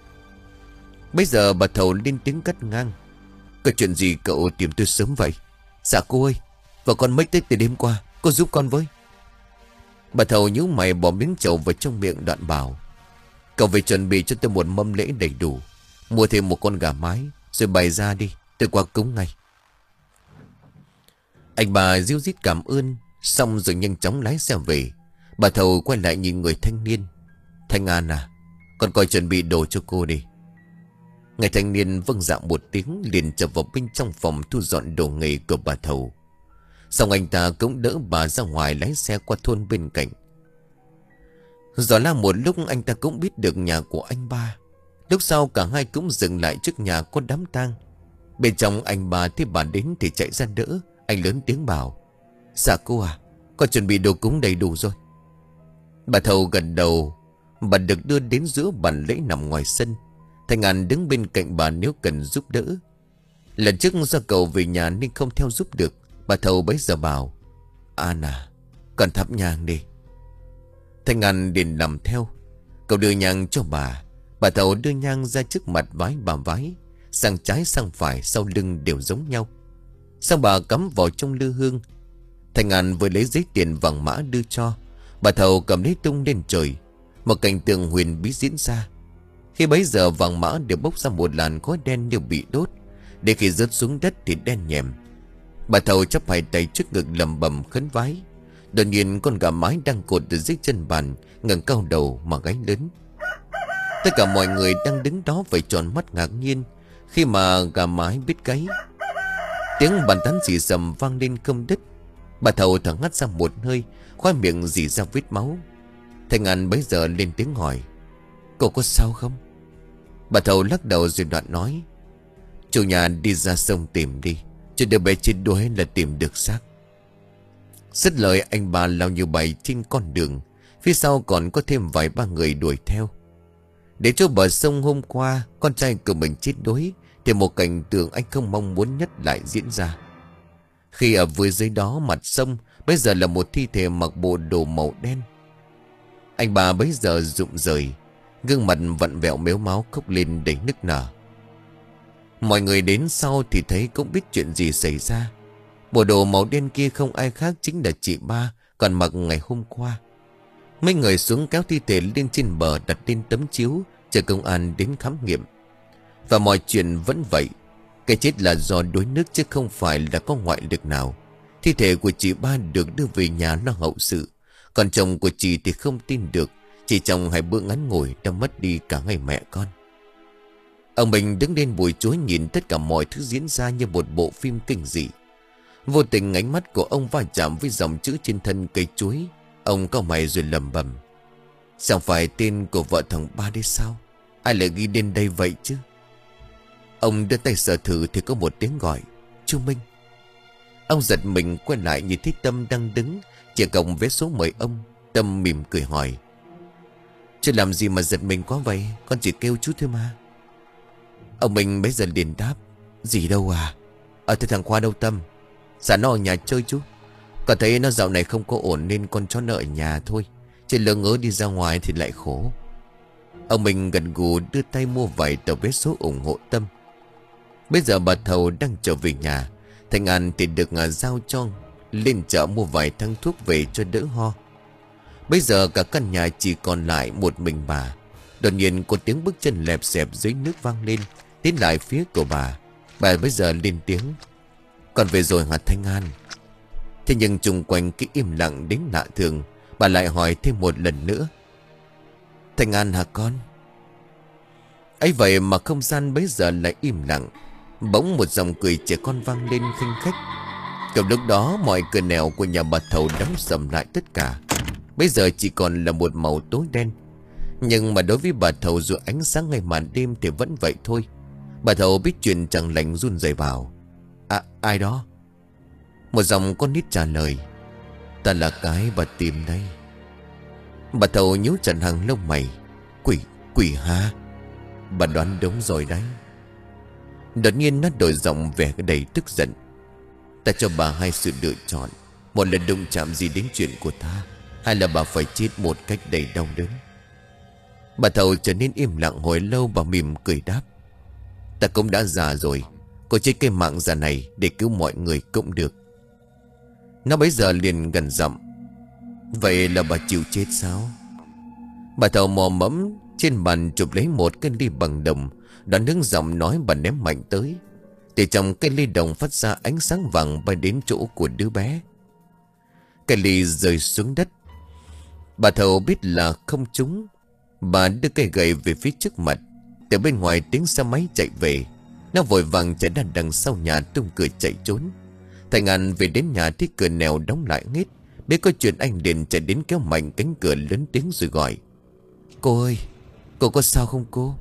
Bây giờ bà Thầu lên tiếng cắt ngang: Có chuyện gì cậu tìm tôi sớm vậy? Dạ cô ơi, và con mất tích từ đêm qua, cô giúp con với. Bà Thầu nhíu mày bỏ miếng trầu vào trong miệng, đoạn bảo: Cậu về chuẩn bị cho tôi một mâm lễ đầy đủ, mua thêm một con gà mái, rồi bày ra đi, tôi qua cúng ngay. Anh bà ríu rít cảm ơn, xong rồi nhanh chóng lái xe về. Bà Thầu quay lại nhìn người thanh niên: Thanh An à, con coi chuẩn bị đồ cho cô đi. Người thanh niên vâng dạ một tiếng, liền trở vào bên trong phòng thu dọn đồ nghề của bà Thầu. Xong anh ta cũng đỡ bà ra ngoài lái xe qua thôn bên cạnh. Rồi là một lúc anh ta cũng biết được nhà của anh ba. Lúc sau cả hai cũng dừng lại trước nhà có đám tang. Bên trong anh ba thấy bà đến thì chạy ra đỡ. Anh lớn tiếng bảo: Dạ cô à, con chuẩn bị đồ cúng đầy đủ rồi. Bà Thầu gật đầu. Bà được đưa đến giữa bàn lễ nằm ngoài sân. Thanh An đứng bên cạnh bà nếu cần giúp đỡ. Lần trước do cậu về nhà nên không theo giúp được. Bà Thầu bấy giờ bảo: An à, con thắp nhang đi. Thanh An liền làm theo. Cậu đưa nhang cho bà. Bà Thầu đưa nhang ra trước mặt vái bà vái, sang trái sang phải sau lưng đều giống nhau. Xong bà cắm vào trong lư hương. Thanh An vừa lấy giấy tiền vàng mã đưa cho. Bà Thầu cầm lấy tung lên trời. Một cảnh tượng huyền bí diễn ra. Khi bấy giờ vàng mã đều bốc ra một làn khói đen như bị đốt, để khi rớt xuống đất thì đen nhèm. Bà Thầu chắp hai tay trước ngực lầm bầm khấn vái. Đột nhiên con gà mái đang cột từ dưới chân bàn ngẩng cao đầu mà gáy lớn. Tất cả mọi người đang đứng đó phải tròn mắt ngạc nhiên khi mà gà mái biết gáy. Tiếng bàn tán xì xầm vang lên không đứt. Bà Thầu thở hắt ra một hơi, khoai miệng rỉ ra vết máu. Thanh An bấy giờ lên tiếng hỏi: Cô có sao không? Bà Thầu lắc đầu rồi đoạn nói: Chủ nhà đi ra sông tìm đi, cho đứa bé chết đuối là tìm được xác. Dứt lời anh bà lao như bay trên con đường. Phía sau còn có thêm vài ba người đuổi theo. Để cho bờ sông hôm qua con trai của mình chết đuối, thì một cảnh tượng anh không mong muốn nhất lại diễn ra. Khi ở vừa dưới đó mặt sông bây giờ là một thi thể mặc bộ đồ màu đen. Anh bà bấy giờ rụng rời, gương mặt vặn vẹo mếu máu khóc lên đầy nức nở. Mọi người đến sau thì thấy cũng biết chuyện gì xảy ra. Bộ đồ màu đen kia không ai khác chính là chị ba còn mặc ngày hôm qua. Mấy người xuống kéo thi thể lên trên bờ, đặt lên tấm chiếu chờ công an đến khám nghiệm. Và mọi chuyện vẫn vậy. Cái chết là do đuối nước chứ không phải là có ngoại lực nào. Thi thể của chị ba được đưa về nhà lo hậu sự. Còn chồng của chị thì không tin được. Chỉ trong hai bữa ngắn ngủi đã mất đi cả ngày mẹ con. Ông Bình đứng lên bụi chuối nhìn tất cả mọi thứ diễn ra như một bộ phim kinh dị. Vô tình ánh mắt của ông va chạm với dòng chữ trên thân cây chuối. Ông cau mày rồi lẩm bẩm: Chẳng phải tên của vợ thằng ba đấy sao? Ai lại ghi đến đây vậy chứ? Ông đưa tay sờ thử thì có một tiếng gọi: Chú Minh. Ông giật mình quay lại nhìn thấy Tâm đang đứng chỉ cổng vé số mời ông. Tâm mỉm cười hỏi: Chứ làm gì mà giật mình quá vậy? Con chỉ kêu chú thôi mà. Ông Minh bấy giờ liền đáp: Gì đâu à? Ở thế thằng Khoa đâu Tâm? Dạ nó ở nhà chơi chú. Con thấy nó dạo này không có ổn nên con cho nó ở nhà thôi. Chứ lỡ ngớ đi ra ngoài thì lại khổ. Ông Minh gật gù đưa tay mua vài tờ vé số ủng hộ Tâm. Bây giờ bà Thầu đang trở về nhà. Thành An thì được giao cho lên chợ mua vài thang thuốc về cho đỡ ho. Bây giờ cả căn nhà chỉ còn lại một mình bà. Đột nhiên có tiếng bước chân lẹp xẹp dưới nước vang lên, tiến lại phía của bà. Bà bây giờ lên tiếng: Con về rồi hả Thanh An? Thế nhưng chung quanh cái im lặng đến lạ thường, bà lại hỏi thêm một lần nữa: Thanh An hả con? Ấy vậy mà không gian bấy giờ lại im lặng. Bỗng một dòng cười trẻ con vang lên khinh khách. Cùng lúc đó mọi cửa nẻo của nhà bà Thầu đóng sầm lại tất cả. Bây giờ chỉ còn là một màu tối đen. Nhưng mà đối với bà Thầu dù ánh sáng ngày màn đêm thì vẫn vậy thôi. Bà Thầu biết chuyện chẳng lành run rẩy vào: À ai đó? Một dòng con nít trả lời: Ta là cái bà tìm đây. Bà Thầu nhíu chặt hàng lông mày: Quỷ, quỷ hả? Bà đoán đúng rồi đấy. Đột nhiên nó đổi giọng vẻ đầy tức giận: Ta cho bà hai sự lựa chọn. Một là đụng chạm gì đến chuyện của ta, hay là bà phải chết một cách đầy đau đớn. Bà Thầu trở nên im lặng hồi lâu. Bà mỉm cười đáp: Ta cũng đã già rồi, có chết cái mạng già này để cứu mọi người cũng được. Nó bấy giờ liền gần giọng: Vậy là bà chịu chết sao? Bà Thầu mò mẫm trên bàn chụp lấy một cái ly bằng đồng, đoạn hướng giọng nói bà ném mạnh tới. Từ trong cái ly đồng phát ra ánh sáng vàng bay đến chỗ của đứa bé. Cái ly rơi xuống đất. Bà Thầu biết là không trúng. Bà đưa cây gậy về phía trước mặt. Từ bên ngoài tiếng xe máy chạy về. Nó vội vàng chạy ra đằng sau nhà tung cửa chạy trốn. Thành An về đến nhà thấy cửa nẻo đóng lại hết. Biết có chuyện anh liền chạy đến kéo mạnh cánh cửa lớn tiếng rồi gọi: Cô ơi, cô có sao không cô?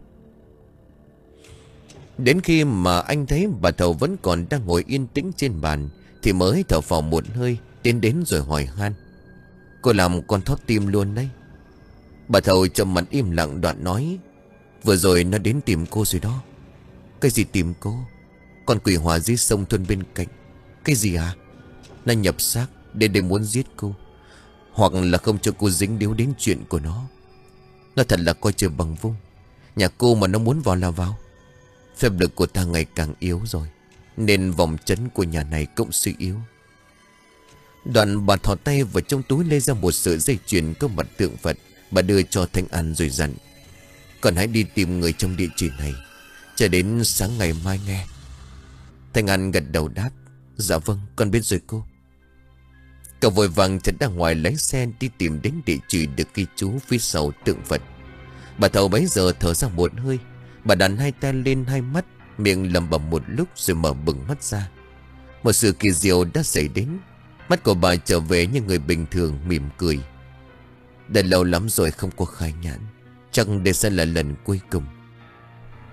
Đến khi mà anh thấy bà Thầu vẫn còn đang ngồi yên tĩnh trên bàn thì mới thở phào một hơi, tiến đến rồi hỏi han: Cô làm con thót tim luôn đấy. Bà Thầu trầm mặt im lặng đoạn nói: Vừa rồi nó đến tìm cô rồi đó. Cái gì tìm cô? Con quỷ hỏa dưới sông thôn bên cạnh. Cái gì à? Nó nhập xác để để muốn giết cô, hoặc là không cho cô dính líu đến chuyện của nó. Nó thật là coi trời bằng vung. Nhà cô mà nó muốn vào là vào. Phép lực của ta ngày càng yếu rồi, nên vòng trấn của nhà này cũng suy yếu. Đoạn bà thò tay vào trong túi lấy ra một sợi dây chuyền có mặt tượng Phật. Bà đưa cho Thanh An rồi dặn: Con hãy đi tìm người trong địa chỉ này, chờ đến sáng ngày mai nghe. Thanh An gật đầu đáp: Dạ vâng, con biết rồi cô. Cậu vội vàng chạy ra ngoài lái xe đi tìm đến địa chỉ được ghi chú phía sau tượng Phật. Bà Thầu bấy giờ thở ra một hơi. Bà đặt hai tay lên hai mắt, miệng lẩm bẩm một lúc rồi mở bừng mắt ra. Một sự kỳ diệu đã xảy đến. Mắt của bà trở về như người bình thường, mỉm cười: Đã lâu lắm rồi không có khai nhãn, chắc đây sẽ là lần cuối cùng.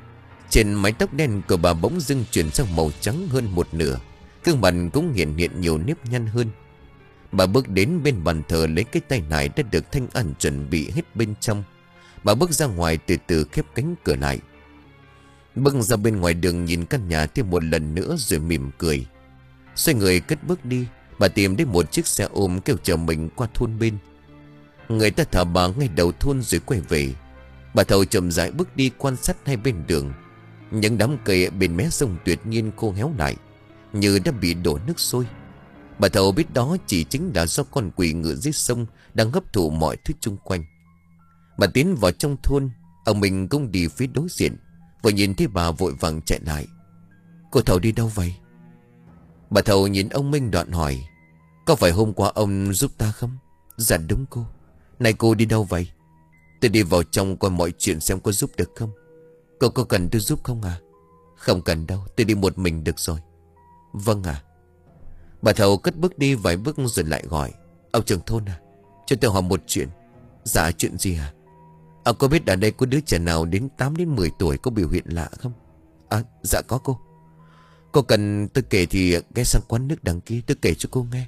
Trên mái tóc đen của bà bỗng dưng chuyển sang màu trắng hơn một nửa. Gương mặt cũng hiện hiện nhiều nếp nhăn hơn. Bà bước đến bên bàn thờ, lấy cái tay nải đã được Thanh An chuẩn bị hết bên trong. Bà bước ra ngoài, từ từ khép cánh cửa lại. Bước ra bên ngoài đường, nhìn căn nhà thêm một lần nữa rồi mỉm cười. Xoay người cất bước đi. Bà tìm đến một chiếc xe ôm kêu chở mình qua thôn bên. Người ta thả bà ngay đầu thôn rồi quay về. Bà Thầu chậm rãi bước đi, quan sát hai bên đường. Những đám cây bên mé sông tuyệt nhiên khô héo lại, như đã bị đổ nước sôi. Bà Thầu biết đó chỉ chính là do con quỷ ngựa dưới sông đang hấp thụ mọi thứ chung quanh. Bà tiến vào trong thôn. Ông mình cũng đi phía đối diện. Vừa nhìn thấy bà vội vàng chạy lại. Cô Thầu đi đâu vậy? Bà Thầu nhìn ông Minh đoạn hỏi. Có phải hôm qua ông giúp ta không? Dạ đúng cô. Này cô đi đâu vậy? Tôi đi vào trong coi mọi chuyện xem có giúp được không. Cô có cần tôi giúp không à? Không cần đâu, tôi đi một mình được rồi. Vâng à. Bà Thầu cất bước đi vài bước rồi lại gọi. Ông trưởng thôn à, cho tôi hỏi một chuyện. Dạ chuyện gì à? Ông có biết ở đây có đứa trẻ nào đến tám đến mười tuổi có biểu hiện lạ không? À dạ có cô. Cô cần tôi kể thì ghé sang quán nước đằng kia, tôi kể cho cô nghe.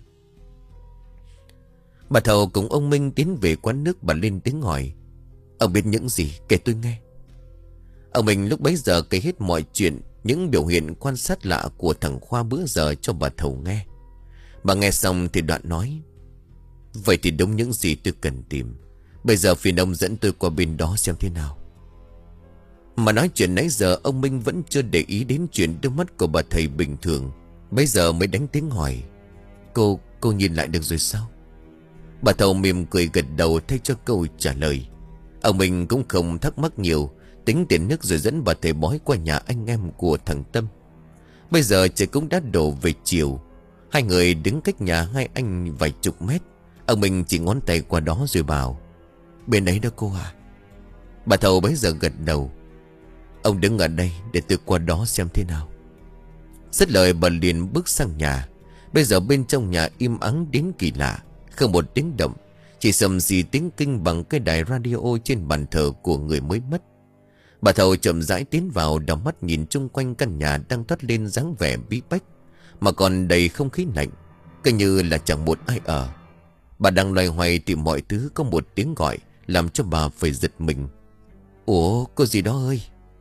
Bà Thầu cùng ông Minh tiến về quán nước. Bà lên tiếng hỏi. Ông biết những gì, kể tôi nghe. Ông Minh lúc bấy giờ kể hết mọi chuyện, những biểu hiện quan sát lạ của thằng Khoa bữa giờ cho bà Thầu nghe. Bà nghe xong thì đoạn nói. Vậy thì đúng những gì tôi cần tìm. Bây giờ phiền ông dẫn tôi qua bên đó xem thế nào. Mà nói chuyện nãy giờ ông Minh vẫn chưa để ý đến chuyện đôi mắt của bà thầy bình thường. Bây giờ mới đánh tiếng hỏi. Cô, cô nhìn lại được rồi sao? Bà Thầu mỉm cười gật đầu thay cho câu trả lời. Ông Minh cũng không thắc mắc nhiều, tính tiền nước rồi dẫn bà thầy bói qua nhà anh em của thằng Tâm. Bây giờ trời cũng đã đổ về chiều. Hai người đứng cách nhà hai anh vài chục mét. Ông Minh chỉ ngón tay qua đó rồi bảo. Bên đấy đó cô à? Bà Thầu bấy giờ gật đầu. Ông đứng ở đây để tôi qua đó xem thế nào. Dứt lời bà liền bước sang nhà. Bây giờ bên trong nhà im ắng đến kỳ lạ. Không một tiếng động, chỉ sầm xì tiếng kinh bằng cái đài radio trên bàn thờ của người mới mất. Bà Thầu chậm rãi tiến vào, đảo mắt nhìn chung quanh căn nhà đang toát lên dáng vẻ bí bách, mà còn đầy không khí lạnh, cứ như là chẳng một ai ở. Bà đang loay hoay tìm mọi thứ, có một tiếng gọi làm cho bà phải giật mình. Ủa, có gì đó ơi?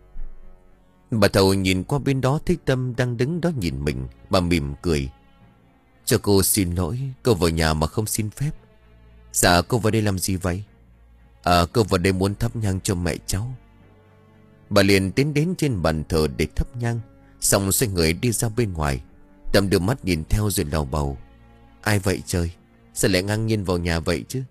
Bà Thầu nhìn qua bên đó thấy Tâm đang đứng đó nhìn mình. Bà mỉm cười. Cho cô xin lỗi, cô vào nhà mà không xin phép. Dạ cô vào đây làm gì vậy? À cô vào đây muốn thắp nhang cho mẹ cháu. Bà liền tiến đến trên bàn thờ để thắp nhang, xong xoay người đi ra bên ngoài. Tâm đưa mắt nhìn theo rồi lầu bầu. Ai vậy trời? Sao lại ngang nhiên vào nhà vậy chứ?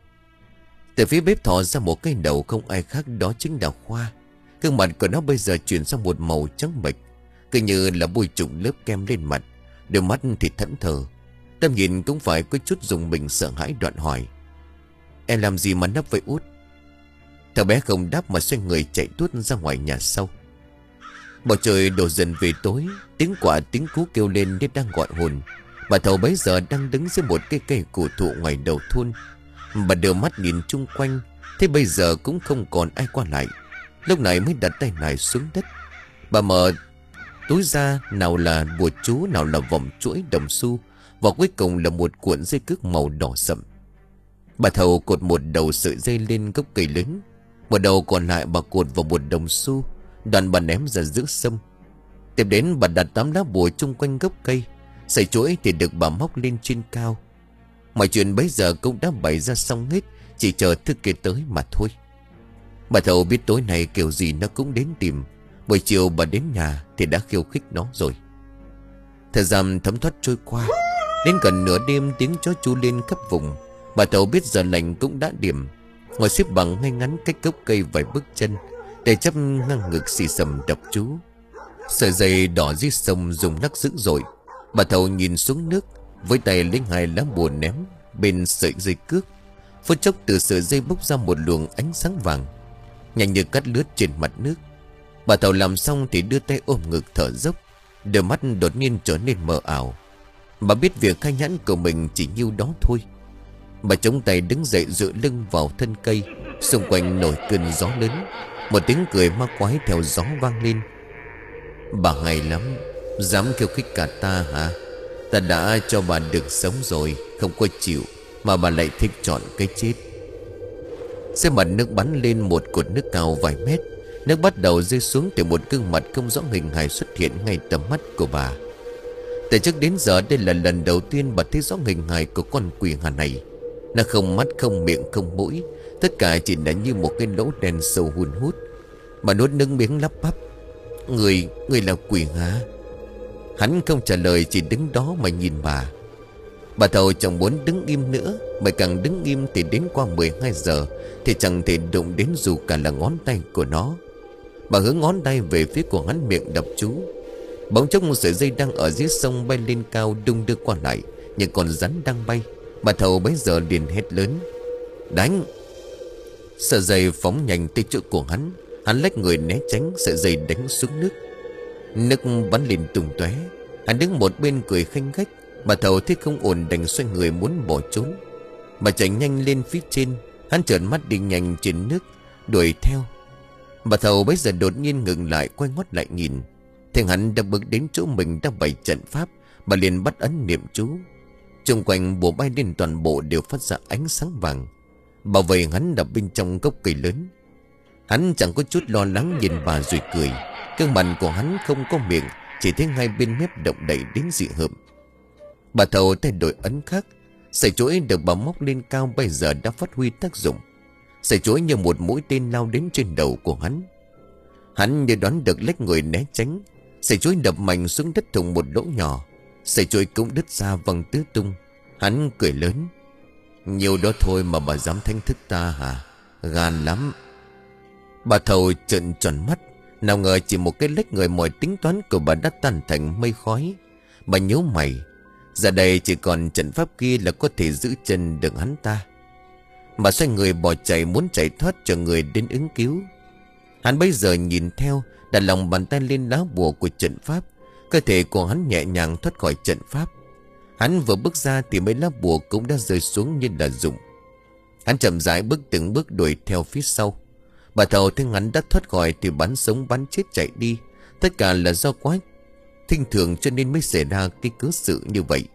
Từ phía bếp thò ra một cái đầu, không ai khác đó chính là Khoa. Gương mặt của nó bây giờ chuyển sang một màu trắng bệch, cứ như là bôi trùng lớp kem lên mặt. Đôi mắt thì thẫn thờ. Tâm nhìn cũng phải có chút dùng mình sợ hãi, đoạn hỏi. Em làm gì mà nấp vậy út? Thằng bé không đáp mà xoay người chạy tuốt ra ngoài nhà sau. Bầu trời đổ dần về tối. Tiếng quạ tiếng cú kêu lên như đang gọi hồn. Bà Thầu bấy giờ đang đứng dưới một cây cây cổ thụ ngoài đầu thôn. Bà đưa mắt nhìn chung quanh, thế bây giờ cũng không còn ai qua lại. Lúc này mới đặt tay nải xuống đất. Bà mở túi ra, nào là bùa chú, nào là vòng chuỗi đồng xu, và cuối cùng là một cuộn dây cước màu đỏ sậm. Bà Thầu cột một đầu sợi dây lên gốc cây lớn, một đầu còn lại bà cột vào một đồng xu, đoạn bà ném ra giữa sông. Tiếp đến bà đặt tám lá bùa chung quanh gốc cây, sợi chuỗi thì được bà móc lên trên cao. Mọi chuyện bấy giờ cũng đã bày ra xong hết, chỉ chờ thứ kia tới mà thôi. Bà Thầu biết tối nay kiểu gì nó cũng đến tìm. Buổi chiều bà đến nhà thì đã khiêu khích nó rồi. Thời gian thấm thoát trôi qua. Đến gần nửa đêm tiếng chó chú lên khắp vùng. Bà Thầu biết giờ lành cũng đã điểm. Ngồi xếp bằng ngay ngắn cách gốc cây vài bước chân, để chắp ngang ngực xì xầm đọc chú. Sợi dây đỏ dưới sông rung lắc dữ dội. Bà Thầu nhìn xuống nước, với tay lấy hai lá bùa ném bên sợi dây cước. Phút chốc từ sợi dây bốc ra một luồng ánh sáng vàng, nhanh như cắt lướt trên mặt nước. Bà Thầu làm xong thì đưa tay ôm ngực thở dốc. Đôi mắt đột nhiên trở nên mờ ảo. Bà biết việc khai nhãn của mình chỉ nhiêu đó thôi. Bà chống tay đứng dậy dựa lưng vào thân cây. Xung quanh nổi cơn gió lớn. Một tiếng cười ma quái theo gió vang lên. Bà hay lắm, dám khiêu khích cả ta hả? Ta đã cho bà được sống rồi, không có chịu, mà bà lại thích chọn cái chết. Xe mặt nước bắn lên một cột nước cao vài mét. Nước bắt đầu rơi xuống từ một gương mặt không rõ hình hài xuất hiện ngay tầm mắt của bà. Từ trước đến giờ đây là lần đầu tiên bà thấy rõ hình hài của con quỷ hà này. Nó không mắt, không miệng, không mũi, tất cả chỉ là như một cái lỗ đen sâu hun hút. Bà nuốt nước miếng lắp bắp: Người, người là quỷ hả? Hắn không trả lời, chỉ đứng đó mà nhìn bà. Bà Thầu chẳng muốn đứng im nữa, bởi càng đứng im thì đến qua mười hai giờ thì chẳng thể đụng đến dù cả là ngón tay của nó. Bà hướng ngón tay về phía của hắn, miệng đọc chú. Bỗng chốc một sợi dây đang ở dưới sông bay lên cao, đung đưa qua lại như con rắn đang bay. Bà Thầu bấy giờ liền hét lớn: Đánh! Sợi dây phóng nhanh tới chỗ của hắn. Hắn lách người né tránh, sợi dây đánh xuống nước. Nước bắn lên tung tóe. Hắn đứng một bên cười khanh khách. Bà Thầu thấy không ổn đành xoay người muốn bỏ trốn. Bà chạy nhanh lên phía trên. Hắn trợn mắt đi nhanh trên nước đuổi theo. Bà Thầu bấy giờ đột nhiên ngừng lại, quay ngoắt lại nhìn. Thì hắn đã bước đến chỗ mình đang bày trận pháp. Bà liền bắt ấn niệm chú. Xung quanh bùa bay lên toàn bộ đều phát ra ánh sáng vàng. Bảo vệ hắn đập bên trong gốc cây lớn. Hắn chẳng có chút lo lắng nhìn bà rồi cười. Cương mặt của hắn không có miệng, chỉ thấy hai bên mép động đậy đến dị hợm. Bà Thầu thay đổi ấn khác. Sợi chuỗi được bà móc lên cao bây giờ đã phát huy tác dụng. Sợi chuỗi như một mũi tên lao đến trên đầu của hắn. Hắn như đoán được, lách người né tránh. Sợi chuỗi đập mạnh xuống đất thủng một lỗ nhỏ. Sợi chuỗi cũng đứt ra văng tứ tung. Hắn cười lớn: Nhiều đó thôi mà bà dám thách thức ta hả? Gan lắm. Bà Thầu trợn tròn mắt. Nào ngờ chỉ một cái lách người, mọi tính toán của bà đã tan thành mây khói. Bà nhíu mày. Giờ đây chỉ còn trận pháp kia là có thể giữ chân được hắn ta. Bà xoay người bỏ chạy, muốn chạy thoát cho người đến ứng cứu. Hắn bây giờ nhìn theo, đặt lòng bàn tay lên lá bùa của trận pháp. Cơ thể của hắn nhẹ nhàng thoát khỏi trận pháp. Hắn vừa bước ra thì mấy lá bùa cũng đã rơi xuống như là rụng. Hắn chậm rãi bước từng bước đuổi theo phía sau. Bà Thầu thấy hắn đã thoát khỏi thì bắn sống bắn chết chạy đi. Tất cả là do quá thinh thường cho nên mới xảy ra cái cớ sự như vậy.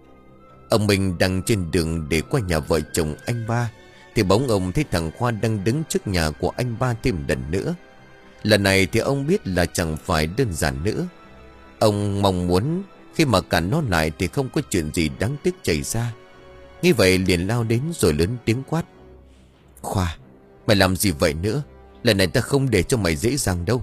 Ông Minh đang trên đường để qua nhà vợ chồng anh ba thì bỗng ông thấy thằng Khoa đang đứng trước nhà của anh ba thêm lần nữa. Lần này thì ông biết là chẳng phải đơn giản nữa. Ông mong muốn khi mà cản nó lại thì không có chuyện gì đáng tiếc xảy ra. Như vậy liền lao đến rồi lớn tiếng quát: Khoa, mày làm gì vậy nữa? Lần này ta không để cho mày dễ dàng đâu.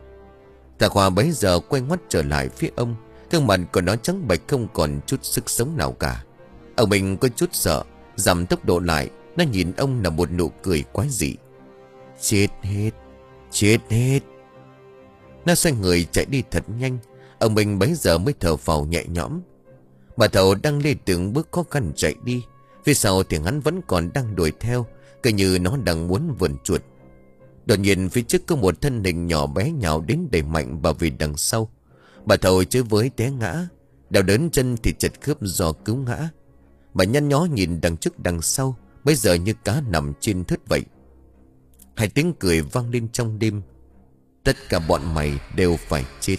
Thằng Khoa bấy giờ quay ngoắt trở lại phía ông. Gương mặt của nó trắng bệch, không còn chút sức sống nào cả. Ông mình có chút sợ, giảm tốc độ lại. Nó nhìn ông là một nụ cười quái dị: Chết hết, chết hết. Nó xoay người chạy đi thật nhanh. Ông mình bấy giờ mới thở phào nhẹ nhõm. Bà Thầu đang lê từng bước khó khăn chạy đi. Phía sau thì hắn vẫn còn đang đuổi theo, cứ như nó đang muốn vườn chuột. Đột nhiên phía trước có một thân hình nhỏ bé nhào đến đẩy mạnh vào vì đằng sau. Bà Thầu chơi với té ngã, đau đớn chân thì chật khớp do cứu ngã. Bà nhăn nhó nhìn đằng trước đằng sau, bây giờ như cá nằm trên thớt vậy. Hai tiếng cười vang lên trong đêm: Tất cả bọn mày đều phải chết.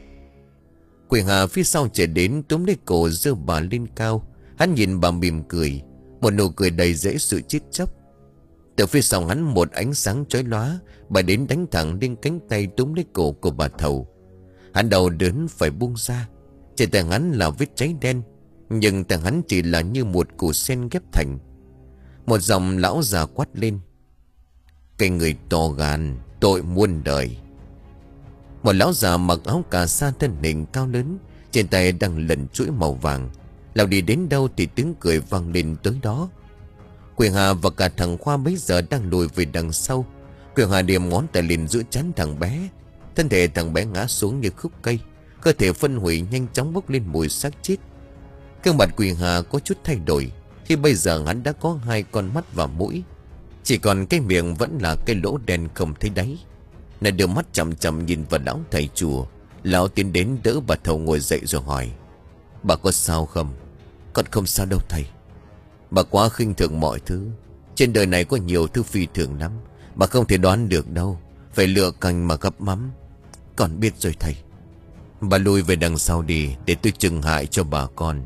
Quỷ Hà phía sau chạy đến túm lấy cổ giơ bà lên cao. Hắn nhìn bà mỉm cười, một nụ cười đầy dễ sự chết chóc. Từ phía sau hắn một ánh sáng chói lóa, bà đến đánh thẳng lên cánh tay túm lấy cổ của bà Thầu. Hắn đầu đớn phải buông ra. Trên tay hắn là vết cháy đen, nhưng tay hắn chỉ là như một củ sen ghép thành. Một dòng lão già quát lên: Cái người to gan, tội muôn đời. Một lão già mặc áo cà sa thân hình cao lớn, trên tay đang lẩn chuỗi màu vàng. Lão đi đến đâu thì tiếng cười vang lên tới đó. Quỷ Hà và cả thằng Khoa bấy giờ đang lùi về đằng sau. Quỷ Hà điểm ngón tay lên giữa trán thằng bé. Thân thể thằng bé ngã xuống như khúc cây, cơ thể phân hủy nhanh chóng bốc lên mùi xác chết. Gương mặt Quỷ Hà có chút thay đổi khi bây giờ hắn đã có hai con mắt và mũi, chỉ còn cái miệng vẫn là cái lỗ đen không thấy đáy. Nó đưa mắt chằm chằm nhìn vào lão thầy chùa. Lão tiến đến đỡ bà Thầu ngồi dậy rồi hỏi: Bà có sao không? Con không sao đâu thầy. Bà quá khinh thường mọi thứ. Trên đời này có nhiều thứ phi thường lắm, bà không thể đoán được đâu. Phải lựa cành mà gấp mắm. Con biết rồi thầy. Bà lùi về đằng sau đi, để tôi trừng hại cho bà con.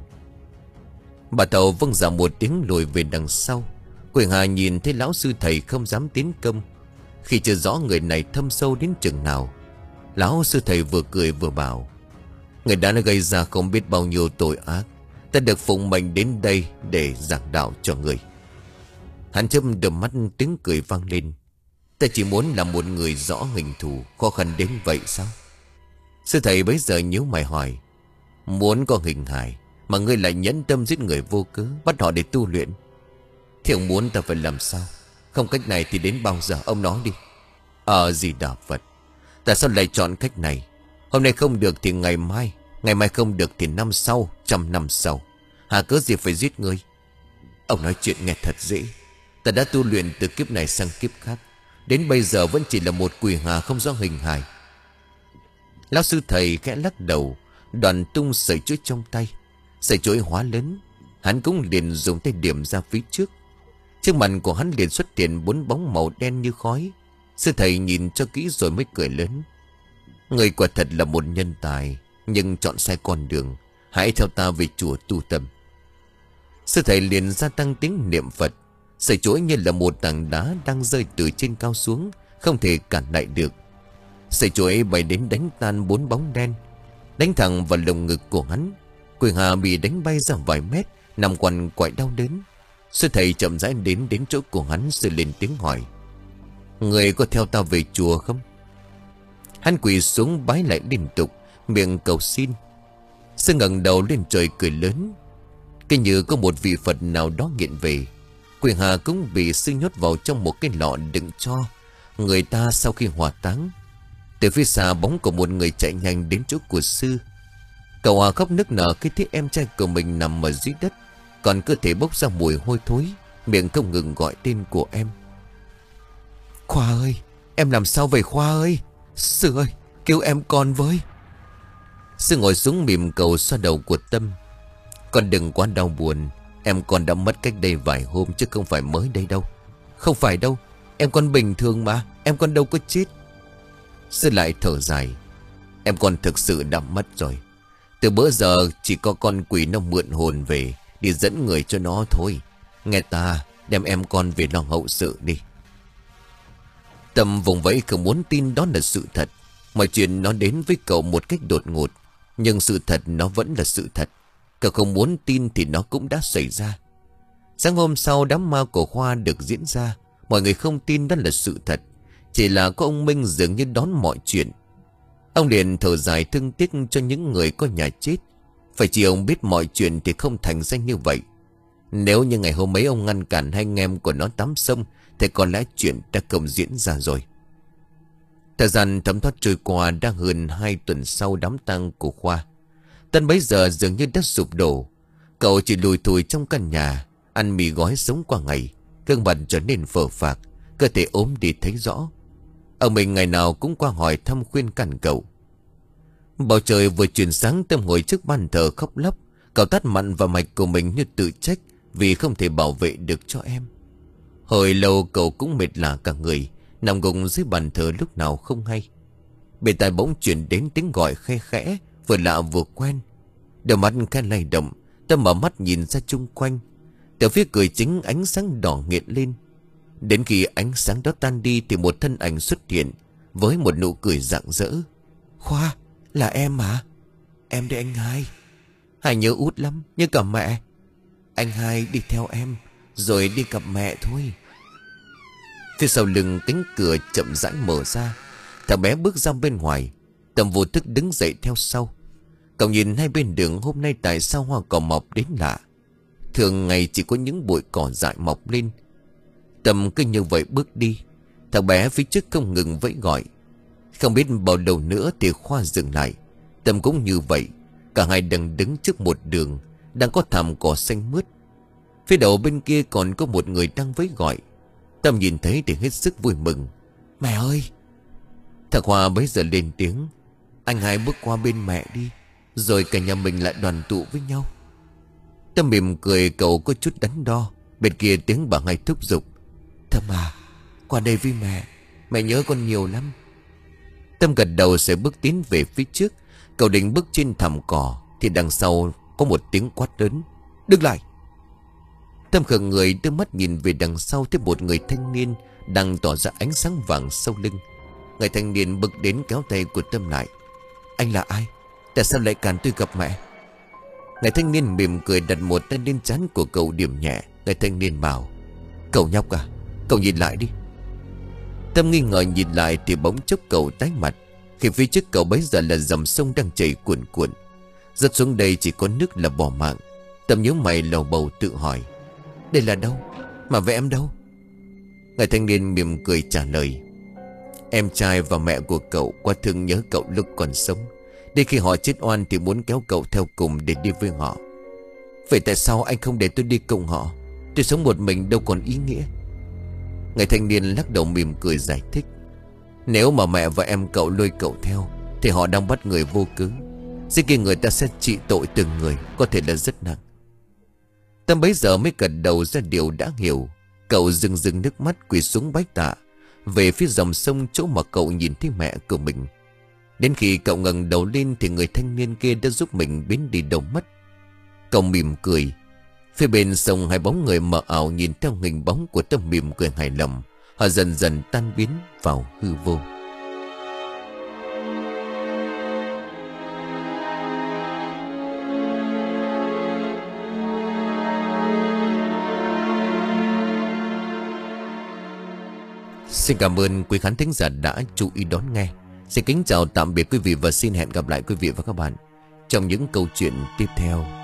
Bà Thầu vâng dạ một tiếng lùi về đằng sau. Quỳnh Hà nhìn thấy lão sư thầy không dám tiến công, khi chưa rõ người này thâm sâu đến chừng nào. Lão sư thầy vừa cười vừa bảo: người đã gây ra không biết bao nhiêu tội ác, ta được phụng mệnh đến đây để giảng đạo cho người. Hắn chớp đôi mắt, tiếng cười vang lên: ta chỉ muốn là một người rõ hình thù, khó khăn đến vậy sao? Sư thầy bấy giờ nhíu mày hỏi: muốn có hình hài mà ngươi lại nhẫn tâm giết người vô cớ, bắt họ để tu luyện, thì ông muốn ta phải làm sao? Không cách này thì đến bao giờ ông nói đi. Ờ gì Đà Phật, tại sao lại chọn cách này? Hôm nay không được thì ngày mai, ngày mai không được thì năm sau, trăm năm sau. Hà cớ gì phải giết ngươi? Ông nói chuyện nghe thật dễ. Ta đã tu luyện từ kiếp này sang kiếp khác, đến bây giờ vẫn chỉ là một quỷ hà không rõ hình hài. Lão sư thầy khẽ lắc đầu, đoàn tung sợi chuỗi trong tay. Sợi chuỗi hóa lớn, hắn cũng liền dùng tay điểm ra phía trước. Trước mặt của hắn liền xuất hiện bốn bóng màu đen như khói. Sư thầy nhìn cho kỹ rồi mới cười lớn: người quả thật là một nhân tài, nhưng chọn sai con đường. Hãy theo ta về chùa tu tâm. Sư thầy liền gia tăng tiếng niệm Phật. Sợi chuỗi như là một tảng đá đang rơi từ trên cao xuống, không thể cản lại được. Sợi chuỗi bay đến đánh tan bốn bóng đen, đánh thẳng vào lồng ngực của hắn. Quỳnh Hà bị đánh bay ra vài mét, nằm quằn quại đau đớn. Sư thầy chậm rãi đến đến chỗ của hắn rồi lên tiếng hỏi: người có theo ta về chùa không? Hắn quỳ xuống bái lại liên tục, miệng cầu xin. Sư ngẩng đầu lên trời cười lớn, cứ như có một vị Phật nào đó nghiện về. Quỳnh Hà cũng bị sư nhốt vào trong một cái lọ đựng tro người ta sau khi hỏa táng. Từ phía xa bóng của một người chạy nhanh đến chỗ của sư. Cậu Hòa khóc nức nở khi thấy em trai của mình nằm ở dưới đất, còn cơ thể bốc ra mùi hôi thối, miệng không ngừng gọi tên của em. Khoa ơi, em làm sao vậy Khoa ơi? Sư ơi, cứu em con với. Sư ngồi xuống mỉm cầu xoa đầu của Tâm. Con đừng quá đau buồn, em con đã mất cách đây vài hôm chứ không phải mới đây đâu. Không phải đâu, em con bình thường mà, em con đâu có chết. Sư lại thở dài: em con thực sự đã mất rồi. Từ bữa giờ chỉ có con quỷ nó mượn hồn về đi dẫn người cho nó thôi. Nghe ta, đem em con về lo hậu sự đi. Tâm vùng vẫy không muốn tin đó là sự thật. Mọi chuyện nó đến với cậu một cách đột ngột, nhưng sự thật nó vẫn là sự thật. Cậu không muốn tin thì nó cũng đã xảy ra. Sáng hôm sau đám ma của Khoa được diễn ra. Mọi người không tin đó là sự thật, chỉ là có ông Minh dường như đón mọi chuyện. Ông liền thở dài thương tiếc cho những người có nhà chết. Phải chỉ ông biết mọi chuyện thì không thành ra như vậy. Nếu như ngày hôm ấy ông ngăn cản hai anh em của nó tắm sông, thì có lẽ chuyện đã không diễn ra rồi. Thời gian thấm thoát trôi qua, đã hơn hai tuần sau đám tang của Khoa. Tân bấy giờ dường như đã sụp đổ. Cậu chỉ lùi thùi trong căn nhà, ăn mì gói sống qua ngày. Gương mặt trở nên phờ phạc, cơ thể ốm đi thấy rõ. Ông mình ngày nào cũng qua hỏi thăm khuyên can cậu. Bầu trời vừa chuyển sáng, Tâm ngồi trước bàn thờ khóc lóc. Cậu tắt mặn vào mạch của mình như tự trách vì không thể bảo vệ được cho em. Hồi lâu cậu cũng mệt lả cả người, nằm gục dưới bàn thờ lúc nào không hay. Bên tai bỗng chuyển đến tiếng gọi khe khẽ, vừa lạ vừa quen. Đôi mắt khẽ lay động, Tâm mở mắt nhìn ra chung quanh. Từ phía cửa chính ánh sáng đỏ nghiện lên. Đến khi ánh sáng đó tan đi thì một thân ảnh xuất hiện với một nụ cười rạng rỡ. Khoa, là em hả? Em đây anh Hai. Hai nhớ út lắm, như cả mẹ. Anh Hai đi theo em, rồi đi gặp mẹ thôi. Phía sau lưng cánh cửa chậm rãi mở ra. Thằng bé bước ra bên ngoài. Tâm vô thức đứng dậy theo sau. Cậu nhìn hai bên đường hôm nay tại sao hoa cỏ mọc đến lạ. Thường ngày chỉ có những bụi cỏ dại mọc lên. Tâm cứ như vậy bước đi. Thằng bé phía trước không ngừng vẫy gọi. Không biết bao lâu nữa thì Khoa dừng lại. Tâm cũng như vậy. Cả hai đang đứng trước một đường đang có thảm cỏ xanh mướt. Phía đầu bên kia còn có một người đang vẫy gọi. Tâm nhìn thấy thì hết sức vui mừng. Mẹ ơi! Thằng Khoa bấy giờ lên tiếng. Anh Hai bước qua bên mẹ đi, rồi cả nhà mình lại đoàn tụ với nhau. Tâm mỉm cười, cậu có chút đắn đo. Bên kia tiếng bà Hai thúc giục. Tâm à, qua đây với mẹ, mẹ nhớ con nhiều lắm. Tâm gật đầu sẽ bước tiến về phía trước. Cậu định bước trên thảm cỏ thì đằng sau có một tiếng quát lớn: "Đứng lại!" Tâm khựng người, đưa mắt nhìn về đằng sau, thấy một người thanh niên đang tỏ ra ánh sáng vàng sau lưng. Người thanh niên bước đến kéo tay của Tâm lại: "Anh là ai? Tại sao lại cản tôi gặp mẹ?" Người thanh niên mỉm cười, đặt một tay lên trán của cậu, điểm nhẹ. Người thanh niên bảo: "Cậu nhóc à, cậu nhìn lại đi." Tâm nghi ngờ nhìn lại thì bỗng chốc cậu tái mặt, khi phía trước cậu bấy giờ là dòng sông đang chảy cuồn cuộn. Rớt xuống đây chỉ có nước là bỏ mạng. Tâm nhíu mày lầu bầu tự hỏi: đây là đâu? Mà vậy em đâu? Người thanh niên mỉm cười trả lời: "Em trai và mẹ của cậu quá thương nhớ cậu lúc còn sống. Đến khi họ chết oan thì muốn kéo cậu theo cùng để đi với họ. Vậy tại sao anh không để tôi đi cùng họ? Tôi sống một mình đâu còn ý nghĩa." Người thanh niên lắc đầu mỉm cười giải thích: "Nếu mà mẹ và em cậu lôi cậu theo thì họ đang bắt người vô cớ. Dưới kia người ta sẽ trị tội từng người, có thể là rất nặng." Tâm bấy giờ mới gật đầu ra điều đã hiểu. Cậu rưng rưng nước mắt quỳ xuống bái tạ về phía dòng sông, chỗ mà cậu nhìn thấy mẹ của mình. Đến khi cậu ngẩng đầu lên thì người thanh niên kia đã giúp mình biến đi đâu mất. Cậu mỉm cười. Phía bên sông, hai bóng người mờ ảo nhìn theo hình bóng của Tâm mỉm cười hài lòng. Họ dần dần tan biến vào hư vô. Xin cảm ơn quý khán thính giả đã chú ý đón nghe. Xin kính chào tạm biệt quý vị và xin hẹn gặp lại quý vị và các bạn trong những câu chuyện tiếp theo.